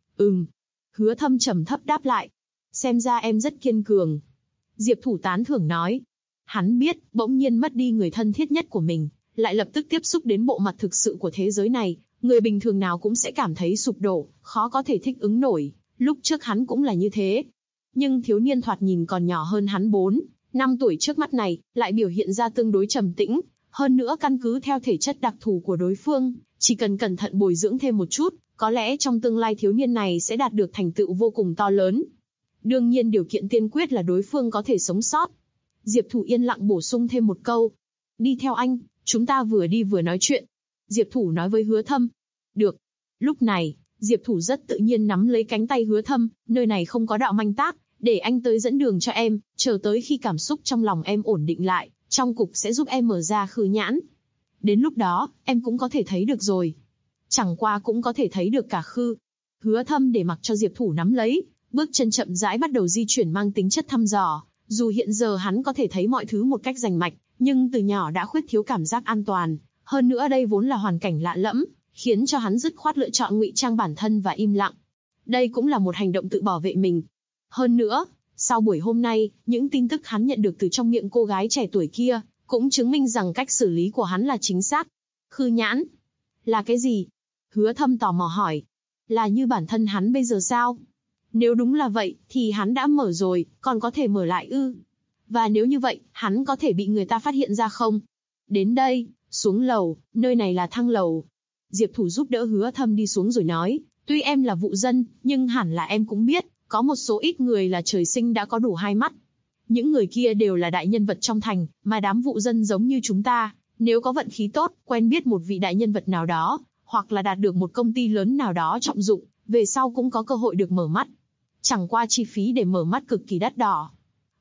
Hứa Thâm trầm thấp đáp lại. Xem ra em rất kiên cường. Diệp Thủ tán thưởng nói. Hắn biết, bỗng nhiên mất đi người thân thiết nhất của mình, lại lập tức tiếp xúc đến bộ mặt thực sự của thế giới này, người bình thường nào cũng sẽ cảm thấy sụp đổ, khó có thể thích ứng nổi, lúc trước hắn cũng là như thế. Nhưng thiếu niên thoạt nhìn còn nhỏ hơn hắn 4, 5 tuổi trước mắt này, lại biểu hiện ra tương đối trầm tĩnh, hơn nữa căn cứ theo thể chất đặc thù của đối phương, chỉ cần cẩn thận bồi dưỡng thêm một chút, có lẽ trong tương lai thiếu niên này sẽ đạt được thành tựu vô cùng to lớn. Đương nhiên điều kiện tiên quyết là đối phương có thể sống sót. Diệp Thủ yên lặng bổ sung thêm một câu. Đi theo anh, chúng ta vừa đi vừa nói chuyện. Diệp Thủ nói với Hứa Thâm. Được. Lúc này, Diệp Thủ rất tự nhiên nắm lấy cánh tay Hứa Thâm, nơi này không có đạo manh tác, để anh tới dẫn đường cho em, chờ tới khi cảm xúc trong lòng em ổn định lại, trong cục sẽ giúp em mở ra khư nhãn. Đến lúc đó, em cũng có thể thấy được rồi. Chẳng qua cũng có thể thấy được cả khư. Hứa Thâm để mặc cho Diệp Thủ nắm lấy, bước chân chậm rãi bắt đầu di chuyển mang tính chất thăm dò. Dù hiện giờ hắn có thể thấy mọi thứ một cách rành mạch, nhưng từ nhỏ đã khuyết thiếu cảm giác an toàn. Hơn nữa đây vốn là hoàn cảnh lạ lẫm, khiến cho hắn dứt khoát lựa chọn ngụy trang bản thân và im lặng. Đây cũng là một hành động tự bảo vệ mình. Hơn nữa, sau buổi hôm nay, những tin tức hắn nhận được từ trong miệng cô gái trẻ tuổi kia, cũng chứng minh rằng cách xử lý của hắn là chính xác. Khư nhãn? Là cái gì? Hứa Thâm tò mò hỏi. Là như bản thân hắn bây giờ sao? Nếu đúng là vậy, thì hắn đã mở rồi, còn có thể mở lại ư? Và nếu như vậy, hắn có thể bị người ta phát hiện ra không? Đến đây, xuống lầu, nơi này là thang lầu. Diệp Thủ giúp đỡ Hứa Thâm đi xuống rồi nói, tuy em là vụ dân, nhưng hẳn là em cũng biết, có một số ít người là trời sinh đã có đủ 2 mắt. Những người kia đều là đại nhân vật trong thành, mà đám vụ dân giống như chúng ta, nếu có vận khí tốt, quen biết một vị đại nhân vật nào đó, hoặc là đạt được một công ty lớn nào đó trọng dụng, về sau cũng có cơ hội được mở mắt. Chẳng qua chi phí để mở mắt cực kỳ đắt đỏ.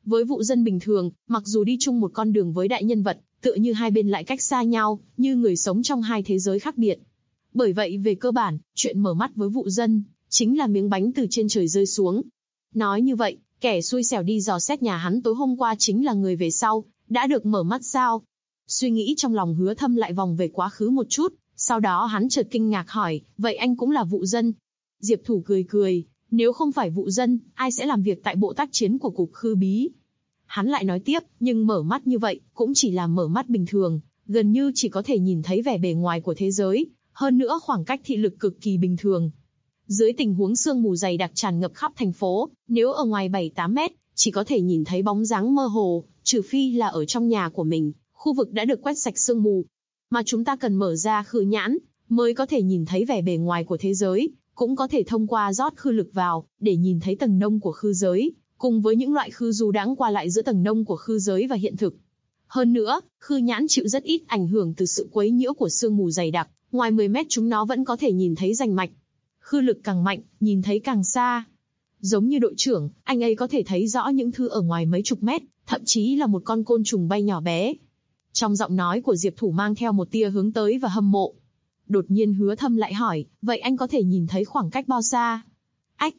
Với vụ dân bình thường, mặc dù đi chung một con đường với đại nhân vật, tựa như hai bên lại cách xa nhau, như người sống trong hai thế giới khác biệt. Bởi vậy về cơ bản, chuyện mở mắt với vụ dân, chính là miếng bánh từ trên trời rơi xuống. Nói như vậy, kẻ xui xẻo đi dò xét nhà hắn tối hôm qua chính là người về sau, đã được mở mắt sao? Suy nghĩ trong lòng Hứa Thâm lại vòng về quá khứ một chút, sau đó hắn chợt kinh ngạc hỏi, vậy anh cũng là vụ dân? Diệp Thủ cười cười, nếu không phải vụ dân, ai sẽ làm việc tại bộ tác chiến của cục Khư Bí? Hắn lại nói tiếp, nhưng mở mắt như vậy, cũng chỉ là mở mắt bình thường, gần như chỉ có thể nhìn thấy vẻ bề ngoài của thế giới, hơn nữa khoảng cách thị lực cực kỳ bình thường. Dưới tình huống sương mù dày đặc tràn ngập khắp thành phố, nếu ở ngoài 7-8 mét, chỉ có thể nhìn thấy bóng dáng mơ hồ, trừ phi là ở trong nhà của mình, khu vực đã được quét sạch sương mù. Mà chúng ta cần mở ra khư nhãn, mới có thể nhìn thấy vẻ bề ngoài của thế giới, cũng có thể thông qua rót khư lực vào, để nhìn thấy tầng nông của khư giới, cùng với những loại khư du đãng qua lại giữa tầng nông của khư giới và hiện thực. Hơn nữa, khư nhãn chịu rất ít ảnh hưởng từ sự quấy nhiễu của sương mù dày đặc, ngoài 10 mét chúng nó vẫn có thể nhìn thấy rành mạch. Khư lực càng mạnh, nhìn thấy càng xa. Giống như đội trưởng, anh ấy có thể thấy rõ những thứ ở ngoài mấy chục mét, thậm chí là một con côn trùng bay nhỏ bé. Trong giọng nói của Diệp Thủ mang theo một tia hướng tới và hâm mộ. Đột nhiên Hứa Thâm lại hỏi, vậy anh có thể nhìn thấy khoảng cách bao xa? Ách,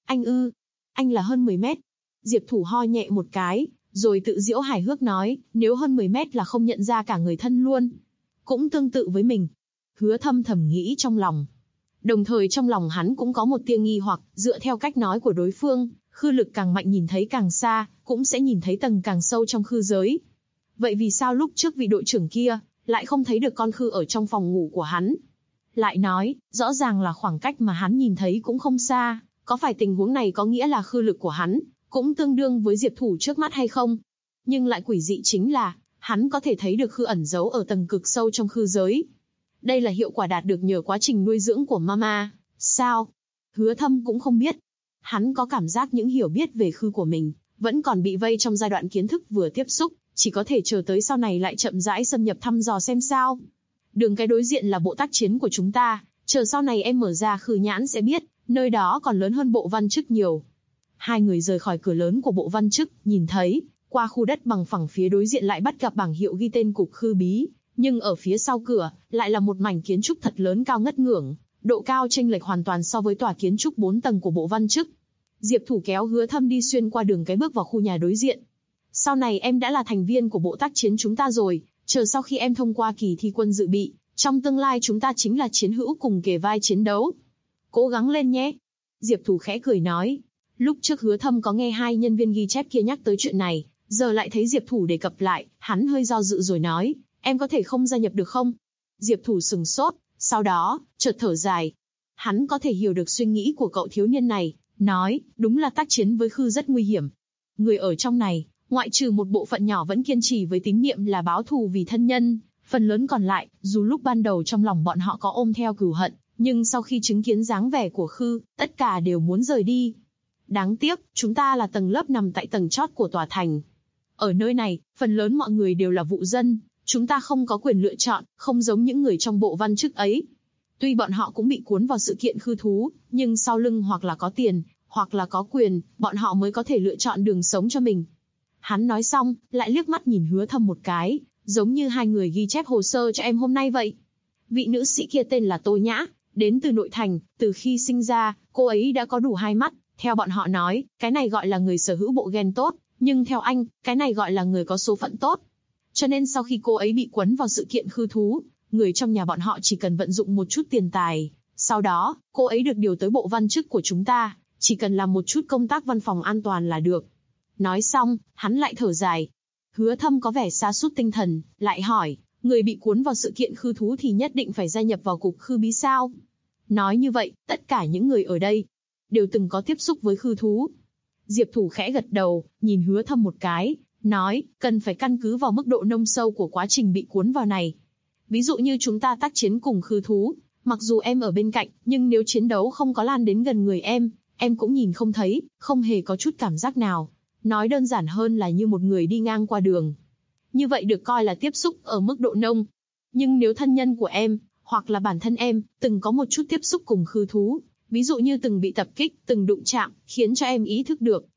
anh là hơn 10 mét. Diệp Thủ ho nhẹ một cái, rồi tự giễu hài hước nói, nếu hơn 10 mét là không nhận ra cả người thân luôn. Cũng tương tự với mình. Hứa Thâm thầm nghĩ trong lòng. Đồng thời trong lòng hắn cũng có một tia nghi hoặc, dựa theo cách nói của đối phương, khư lực càng mạnh nhìn thấy càng xa, cũng sẽ nhìn thấy tầng càng sâu trong khư giới. Vậy vì sao lúc trước vị đội trưởng kia, lại không thấy được con khư ở trong phòng ngủ của hắn? Lại nói, rõ ràng là khoảng cách mà hắn nhìn thấy cũng không xa, có phải tình huống này có nghĩa là khư lực của hắn, cũng tương đương với Diệp Thủ trước mắt hay không? Nhưng lại quỷ dị chính là, hắn có thể thấy được khư ẩn giấu ở tầng cực sâu trong khư giới. Đây là hiệu quả đạt được nhờ quá trình nuôi dưỡng của Mama, sao? Hứa Thâm cũng không biết. Hắn có cảm giác những hiểu biết về khư của mình, vẫn còn bị vây trong giai đoạn kiến thức vừa tiếp xúc, chỉ có thể chờ tới sau này lại chậm rãi xâm nhập thăm dò xem sao. Đường cái đối diện là bộ tác chiến của chúng ta, chờ sau này em mở ra khư nhãn sẽ biết, nơi đó còn lớn hơn bộ văn chức nhiều. Hai người rời khỏi cửa lớn của bộ văn chức, nhìn thấy, qua khu đất bằng phẳng phía đối diện lại bắt gặp bảng hiệu ghi tên cục Khư Bí, nhưng ở phía sau cửa, lại là một mảnh kiến trúc thật lớn cao ngất ngưởng, độ cao chênh lệch hoàn toàn so với tòa kiến trúc 4 tầng của bộ văn chức. Diệp Thủ kéo Hứa Thâm đi xuyên qua đường cái bước vào khu nhà đối diện. Sau này em đã là thành viên của bộ tác chiến chúng ta rồi, chờ sau khi em thông qua kỳ thi quân dự bị, trong tương lai chúng ta chính là chiến hữu cùng kề vai chiến đấu. Cố gắng lên nhé. Diệp Thủ khẽ cười nói. Lúc trước Hứa Thâm có nghe hai nhân viên ghi chép kia nhắc tới chuyện này, giờ lại thấy Diệp Thủ đề cập lại, hắn hơi do dự rồi nói, em có thể không gia nhập được không? Diệp Thủ sừng sốt, sau đó, chợt thở dài. Hắn có thể hiểu được suy nghĩ của cậu thiếu niên này, nói, đúng là tác chiến với khư rất nguy hiểm. Người ở trong này, ngoại trừ một bộ phận nhỏ vẫn kiên trì với tín niệm là báo thù vì thân nhân, phần lớn còn lại, dù lúc ban đầu trong lòng bọn họ có ôm theo cừu hận, nhưng sau khi chứng kiến dáng vẻ của khư, tất cả đều muốn rời đi. Đáng tiếc, chúng ta là tầng lớp nằm tại tầng chót của tòa thành. Ở nơi này, phần lớn mọi người đều là vụ dân, chúng ta không có quyền lựa chọn, không giống những người trong bộ văn chức ấy. Tuy bọn họ cũng bị cuốn vào sự kiện khư thú, nhưng sau lưng hoặc là có tiền, hoặc là có quyền, bọn họ mới có thể lựa chọn đường sống cho mình. Hắn nói xong, lại liếc mắt nhìn Hứa Thâm một cái, giống như hai người ghi chép hồ sơ cho em hôm nay vậy. Vị nữ sĩ kia tên là Tô Nhã, đến từ nội thành, từ khi sinh ra, cô ấy đã có đủ hai mắt. Theo bọn họ nói, cái này gọi là người sở hữu bộ gen tốt, nhưng theo anh, cái này gọi là người có số phận tốt. Cho nên sau khi cô ấy bị quấn vào sự kiện khư thú, người trong nhà bọn họ chỉ cần vận dụng một chút tiền tài. Sau đó, cô ấy được điều tới bộ văn chức của chúng ta, chỉ cần làm một chút công tác văn phòng an toàn là được. Nói xong, hắn lại thở dài. Hứa Thâm có vẻ sa sút tinh thần, lại hỏi, người bị cuốn vào sự kiện khư thú thì nhất định phải gia nhập vào cục Khư Bí sao? Nói như vậy, tất cả những người ở đây đều từng có tiếp xúc với khư thú. Diệp Thủ khẽ gật đầu, nhìn Hứa Thâm một cái, nói, cần phải căn cứ vào mức độ nông sâu của quá trình bị cuốn vào này. Ví dụ như chúng ta tác chiến cùng khư thú, mặc dù em ở bên cạnh, nhưng nếu chiến đấu không có lan đến gần người em cũng nhìn không thấy, không hề có chút cảm giác nào. Nói đơn giản hơn là như một người đi ngang qua đường. Như vậy được coi là tiếp xúc ở mức độ nông. Nhưng nếu thân nhân của em, hoặc là bản thân em, từng có một chút tiếp xúc cùng khư thú, ví dụ như từng bị tập kích, từng đụng chạm, khiến cho em ý thức được,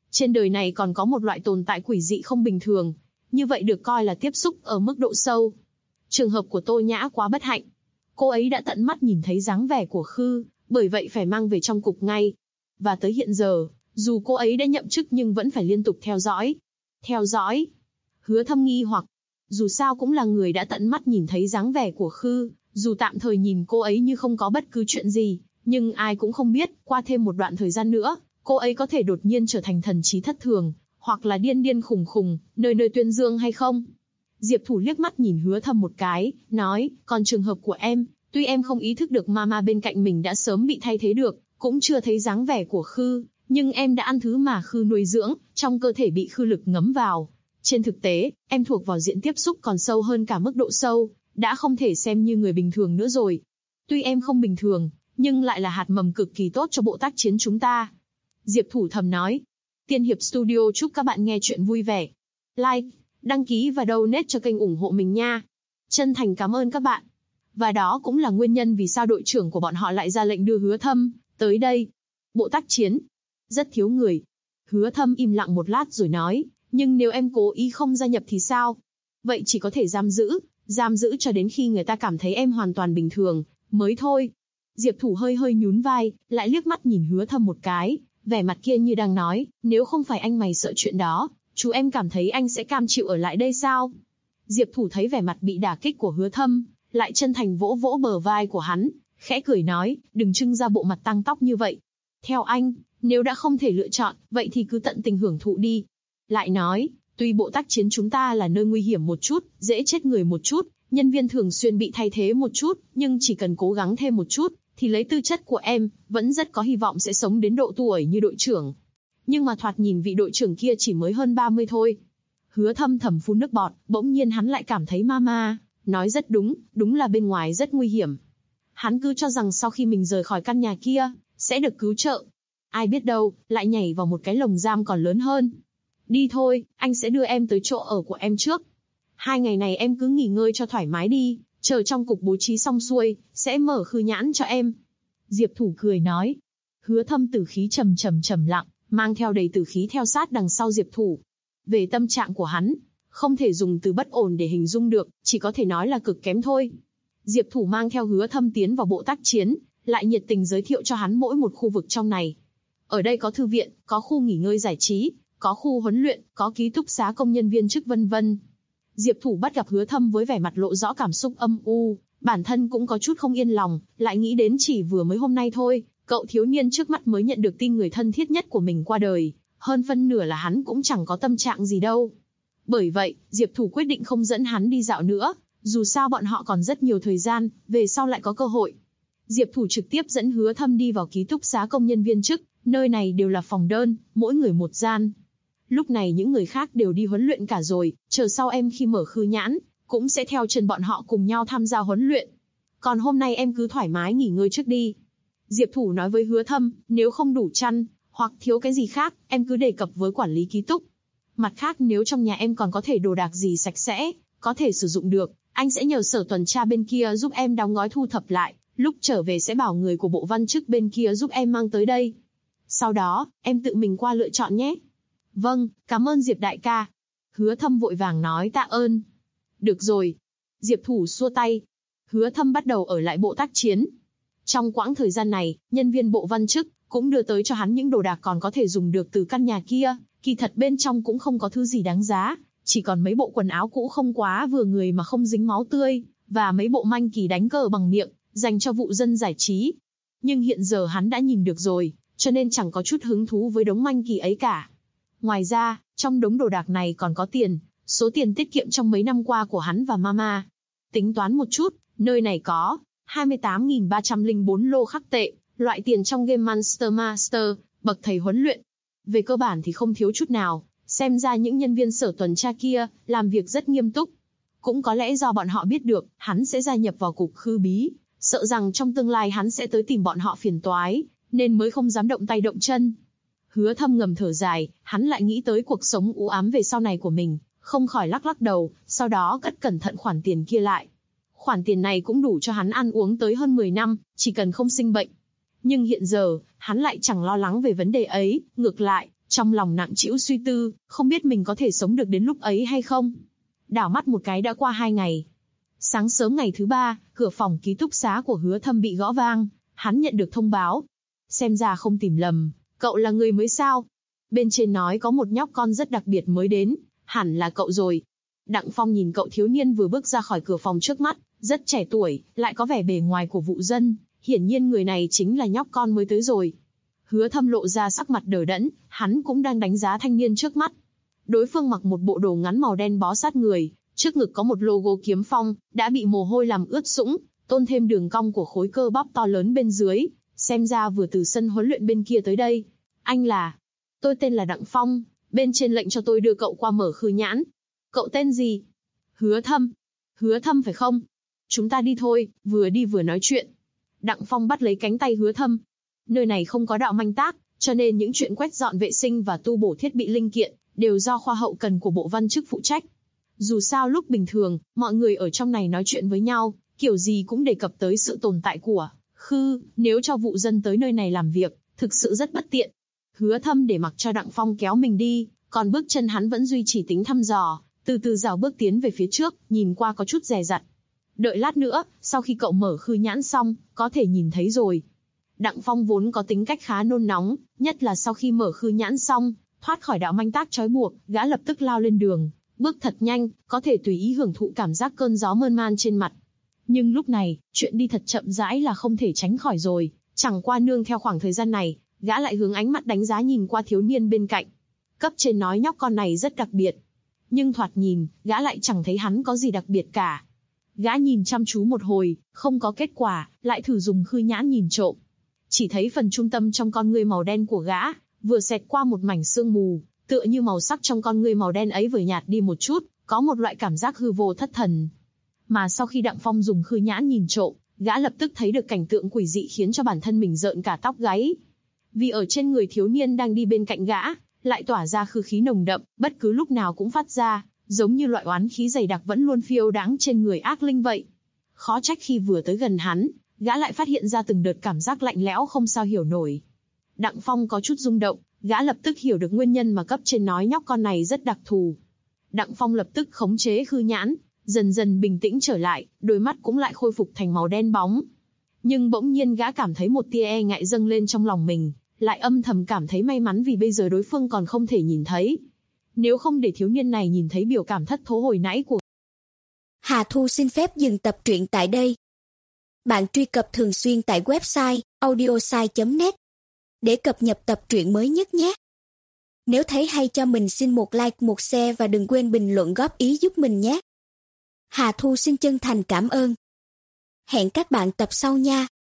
Trên đời này còn có một loại tồn tại quỷ dị không bình thường, như vậy được coi là tiếp xúc ở mức độ sâu. Trường hợp của Tô Nhã quá bất hạnh. Cô ấy đã tận mắt nhìn thấy dáng vẻ của Khư, bởi vậy phải mang về trong cục ngay. Và tới hiện giờ, dù cô ấy đã nhậm chức nhưng vẫn phải liên tục theo dõi. Theo dõi? Hứa Thâm nghi hoặc. Dù sao cũng là người đã tận mắt nhìn thấy dáng vẻ của Khư, dù tạm thời nhìn cô ấy như không có bất cứ chuyện gì, nhưng ai cũng không biết, qua thêm một đoạn thời gian nữa, cô ấy có thể đột nhiên trở thành thần trí thất thường, hoặc là điên điên khùng khùng, nơi nơi tuyên dương hay không. Diệp Thủ liếc mắt nhìn Hứa Thâm một cái, nói, còn trường hợp của em, tuy em không ý thức được mama bên cạnh mình đã sớm bị thay thế được, cũng chưa thấy dáng vẻ của Khư, nhưng em đã ăn thứ mà Khư nuôi dưỡng, trong cơ thể bị Khư lực ngấm vào. Trên thực tế, em thuộc vào diện tiếp xúc còn sâu hơn cả mức độ sâu, đã không thể xem như người bình thường nữa rồi. Tuy em không bình thường, nhưng lại là hạt mầm cực kỳ tốt cho bộ tác chiến chúng ta. Diệp Thủ thầm nói. Tiên Hiệp Studio chúc các bạn nghe chuyện vui vẻ. Like, đăng ký và donate cho kênh ủng hộ mình nha. Chân thành cảm ơn các bạn. Và đó cũng là nguyên nhân vì sao đội trưởng của bọn họ lại ra lệnh đưa Hứa Thâm tới đây. Bộ tác chiến rất thiếu người. Hứa Thâm im lặng một lát rồi nói, nhưng nếu em cố ý không gia nhập thì sao? Vậy chỉ có thể giam giữ cho đến khi người ta cảm thấy em hoàn toàn bình thường, mới thôi. Diệp Thủ hơi hơi nhún vai, lại liếc mắt nhìn Hứa Thâm một cái, vẻ mặt kia như đang nói, nếu không phải anh mày sợ chuyện đó, chú em cảm thấy anh sẽ cam chịu ở lại đây sao? Diệp Thủ thấy vẻ mặt bị đả kích của Hứa Thâm, lại chân thành vỗ vỗ bờ vai của hắn, khẽ cười nói, đừng trưng ra bộ mặt tăng tóc như vậy. Theo anh, nếu đã không thể lựa chọn, vậy thì cứ tận tình hưởng thụ đi. Lại nói, tuy bộ tác chiến chúng ta là nơi nguy hiểm một chút, dễ chết người một chút, nhân viên thường xuyên bị thay thế một chút, nhưng chỉ cần cố gắng thêm một chút, thì lấy tư chất của em, vẫn rất có hy vọng sẽ sống đến độ tuổi như đội trưởng. Nhưng mà thoạt nhìn vị đội trưởng kia chỉ mới hơn 30 thôi. Hứa Thâm thầm phun nước bọt, bỗng nhiên hắn lại cảm thấy mama nói rất đúng, đúng là bên ngoài rất nguy hiểm. Hắn cứ cho rằng sau khi mình rời khỏi căn nhà kia, sẽ được cứu trợ. Ai biết đâu, lại nhảy vào một cái lồng giam còn lớn hơn. Đi thôi, anh sẽ đưa em tới chỗ ở của em trước. 2 ngày này em cứ nghỉ ngơi cho thoải mái đi, chờ trong cục bố trí xong xuôi, sẽ mở Khư nhãn cho em. Diệp Thủ cười nói. Hứa Thâm tử khí trầm lặng, mang theo đầy tử khí theo sát đằng sau Diệp Thủ. Về tâm trạng của hắn, không thể dùng từ bất ổn để hình dung được, chỉ có thể nói là cực kém thôi. Diệp Thủ mang theo Hứa Thâm tiến vào bộ tác chiến, lại nhiệt tình giới thiệu cho hắn mỗi một khu vực trong này. Ở đây có thư viện, có khu nghỉ ngơi giải trí, có khu huấn luyện, có ký túc xá công nhân viên chức vân vân. Diệp Thủ bắt gặp Hứa Thâm với vẻ mặt lộ rõ cảm xúc âm u, bản thân cũng có chút không yên lòng, lại nghĩ đến chỉ vừa mới hôm nay thôi, cậu thiếu niên trước mắt mới nhận được tin người thân thiết nhất của mình qua đời, hơn phân nửa là hắn cũng chẳng có tâm trạng gì đâu. Bởi vậy, Diệp Thủ quyết định không dẫn hắn đi dạo nữa, dù sao bọn họ còn rất nhiều thời gian, về sau lại có cơ hội. Diệp Thủ trực tiếp dẫn Hứa Thâm đi vào ký túc xá công nhân viên chức, nơi này đều là phòng đơn, mỗi người một gian. Lúc này những người khác đều đi huấn luyện cả rồi, chờ sau em khi mở Khư nhãn, cũng sẽ theo chân bọn họ cùng nhau tham gia huấn luyện. Còn hôm nay em cứ thoải mái nghỉ ngơi trước đi. Diệp Thủ nói với Hứa Thâm, nếu không đủ chăn, hoặc thiếu cái gì khác, em cứ đề cập với quản lý ký túc. Mặt khác nếu trong nhà em còn có thể đồ đạc gì sạch sẽ, có thể sử dụng được, anh sẽ nhờ sở tuần tra bên kia giúp em đóng gói thu thập lại, lúc trở về sẽ bảo người của bộ văn chức bên kia giúp em mang tới đây. Sau đó, em tự mình qua lựa chọn nhé. Vâng, cảm ơn Diệp đại ca. Hứa Thâm vội vàng nói tạ ơn. Được rồi. Diệp Thủ xua tay. Hứa Thâm bắt đầu ở lại bộ tác chiến. Trong quãng thời gian này, nhân viên bộ văn chức cũng đưa tới cho hắn những đồ đạc còn có thể dùng được từ căn nhà kia. Kỳ thật bên trong cũng không có thứ gì đáng giá, chỉ còn mấy bộ quần áo cũ không quá vừa người mà không dính máu tươi, và mấy bộ manh kỳ đánh cờ bằng miệng, dành cho vụ dân giải trí. Nhưng hiện giờ hắn đã nhìn được rồi, cho nên chẳng có chút hứng thú với đống manh kỳ ấy cả. Ngoài ra, trong đống đồ đạc này còn có tiền, số tiền tiết kiệm trong mấy năm qua của hắn và mama. Tính toán một chút, nơi này có 28.304 lô khắc tệ, loại tiền trong game Monster Master, bậc thầy huấn luyện. Về cơ bản thì không thiếu chút nào, xem ra những nhân viên sở tuần tra kia làm việc rất nghiêm túc. Cũng có lẽ do bọn họ biết được hắn sẽ gia nhập vào cục Khư bí, sợ rằng trong tương lai hắn sẽ tới tìm bọn họ phiền toái, nên mới không dám động tay động chân. Hứa Thâm ngầm thở dài, hắn lại nghĩ tới cuộc sống u ám về sau này của mình, không khỏi lắc lắc đầu, sau đó cất cẩn thận khoản tiền kia lại. Khoản tiền này cũng đủ cho hắn ăn uống tới hơn 10 năm, chỉ cần không sinh bệnh. Nhưng hiện giờ, hắn lại chẳng lo lắng về vấn đề ấy, ngược lại, Trong lòng nặng trĩu suy tư, không biết mình có thể sống được đến lúc ấy hay không. Đảo mắt một cái đã qua 2 ngày. Sáng sớm ngày thứ 3, cửa phòng ký túc xá của Hứa Thâm bị gõ vang, hắn nhận được thông báo. Xem ra không tìm lầm, cậu là người mới sao? Bên trên nói có một nhóc con rất đặc biệt mới đến, hẳn là cậu rồi. Đặng Phong nhìn cậu thiếu niên vừa bước ra khỏi cửa phòng trước mắt, rất trẻ tuổi, lại có vẻ bề ngoài của vụ dân, hiển nhiên người này chính là nhóc con mới tới rồi. Hứa Thâm lộ ra sắc mặt đờ đẫn, hắn cũng đang đánh giá thanh niên trước mắt. Đối phương mặc một bộ đồ ngắn màu đen bó sát người, trước ngực có một logo kiếm phong, đã bị mồ hôi làm ướt sũng, tôn thêm đường cong của khối cơ bắp to lớn bên dưới, xem ra vừa từ sân huấn luyện bên kia tới đây. Anh là? Tôi tên là Đặng Phong, bên trên lệnh cho tôi đưa cậu qua mở khư nhãn. Cậu tên gì? Hứa Thâm. Hứa Thâm phải không? Chúng ta đi thôi, vừa đi vừa nói chuyện. Đặng Phong bắt lấy cánh tay Hứa Thâm. Nơi này không có đạo manh tác, cho nên những chuyện quét dọn vệ sinh và tu bổ thiết bị linh kiện đều do khoa hậu cần của bộ văn chức phụ trách. Dù sao lúc bình thường, mọi người ở trong này nói chuyện với nhau, kiểu gì cũng đề cập tới sự tồn tại của khư, nếu cho vụ dân tới nơi này làm việc, thực sự rất bất tiện. Hứa Thâm để mặc cho Đặng Phong kéo mình đi, còn bước chân hắn vẫn duy trì tính thăm dò, từ từ rảo bước tiến về phía trước, nhìn qua có chút dè dặt. Đợi lát nữa, sau khi cậu mở khư nhãn xong, có thể nhìn thấy rồi. Đặng Phong vốn có tính cách khá nôn nóng, nhất là sau khi mở khư nhãn xong, thoát khỏi đạo manh tác trói buộc, gã lập tức lao lên đường, bước thật nhanh, có thể tùy ý hưởng thụ cảm giác cơn gió mơn man trên mặt. Nhưng lúc này, chuyện đi thật chậm rãi là không thể tránh khỏi rồi, chẳng qua nương theo khoảng thời gian này, gã lại hướng ánh mắt đánh giá nhìn qua thiếu niên bên cạnh. Cấp trên nói nhóc con này rất đặc biệt, nhưng thoạt nhìn, gã lại chẳng thấy hắn có gì đặc biệt cả. Gã nhìn chăm chú một hồi, không có kết quả, lại thử dùng khư nhãn nhìn trộm. Chỉ thấy phần trung tâm trong con ngươi màu đen của gã, vừa xẹt qua một mảnh sương mù, tựa như màu sắc trong con ngươi màu đen ấy vừa nhạt đi một chút, có một loại cảm giác hư vô thất thần. Mà sau khi Đặng Phong dùng khư nhãn nhìn trộm, gã lập tức thấy được cảnh tượng quỷ dị khiến cho bản thân mình rợn cả tóc gáy. Vì ở trên người thiếu niên đang đi bên cạnh gã, lại tỏa ra khư khí nồng đậm, bất cứ lúc nào cũng phát ra, giống như loại oán khí dày đặc vẫn luôn phiêu đãng trên người ác linh vậy. Khó trách khi vừa tới gần hắn, gã lại phát hiện ra từng đợt cảm giác lạnh lẽo không sao hiểu nổi. Đặng Phong có chút rung động, gã lập tức hiểu được nguyên nhân mà cấp trên nói nhóc con này rất đặc thù. Đặng Phong lập tức khống chế khư nhãn, dần dần bình tĩnh trở lại, đôi mắt cũng lại khôi phục thành màu đen bóng. Nhưng bỗng nhiên gã cảm thấy một tia e ngại dâng lên trong lòng mình, lại âm thầm cảm thấy may mắn vì bây giờ đối phương còn không thể nhìn thấy. Nếu không để thiếu niên này nhìn thấy biểu cảm thất thố hồi nãy của Hà Thu xin phép dừng tập truyện tại đây. Bạn truy cập thường xuyên tại website audiosai.net để cập nhật tập truyện mới nhất nhé. Nếu thấy hay cho mình xin một like, một share và đừng quên bình luận góp ý giúp mình nhé. Hà Thu xin chân thành cảm ơn. Hẹn các bạn tập sau nha.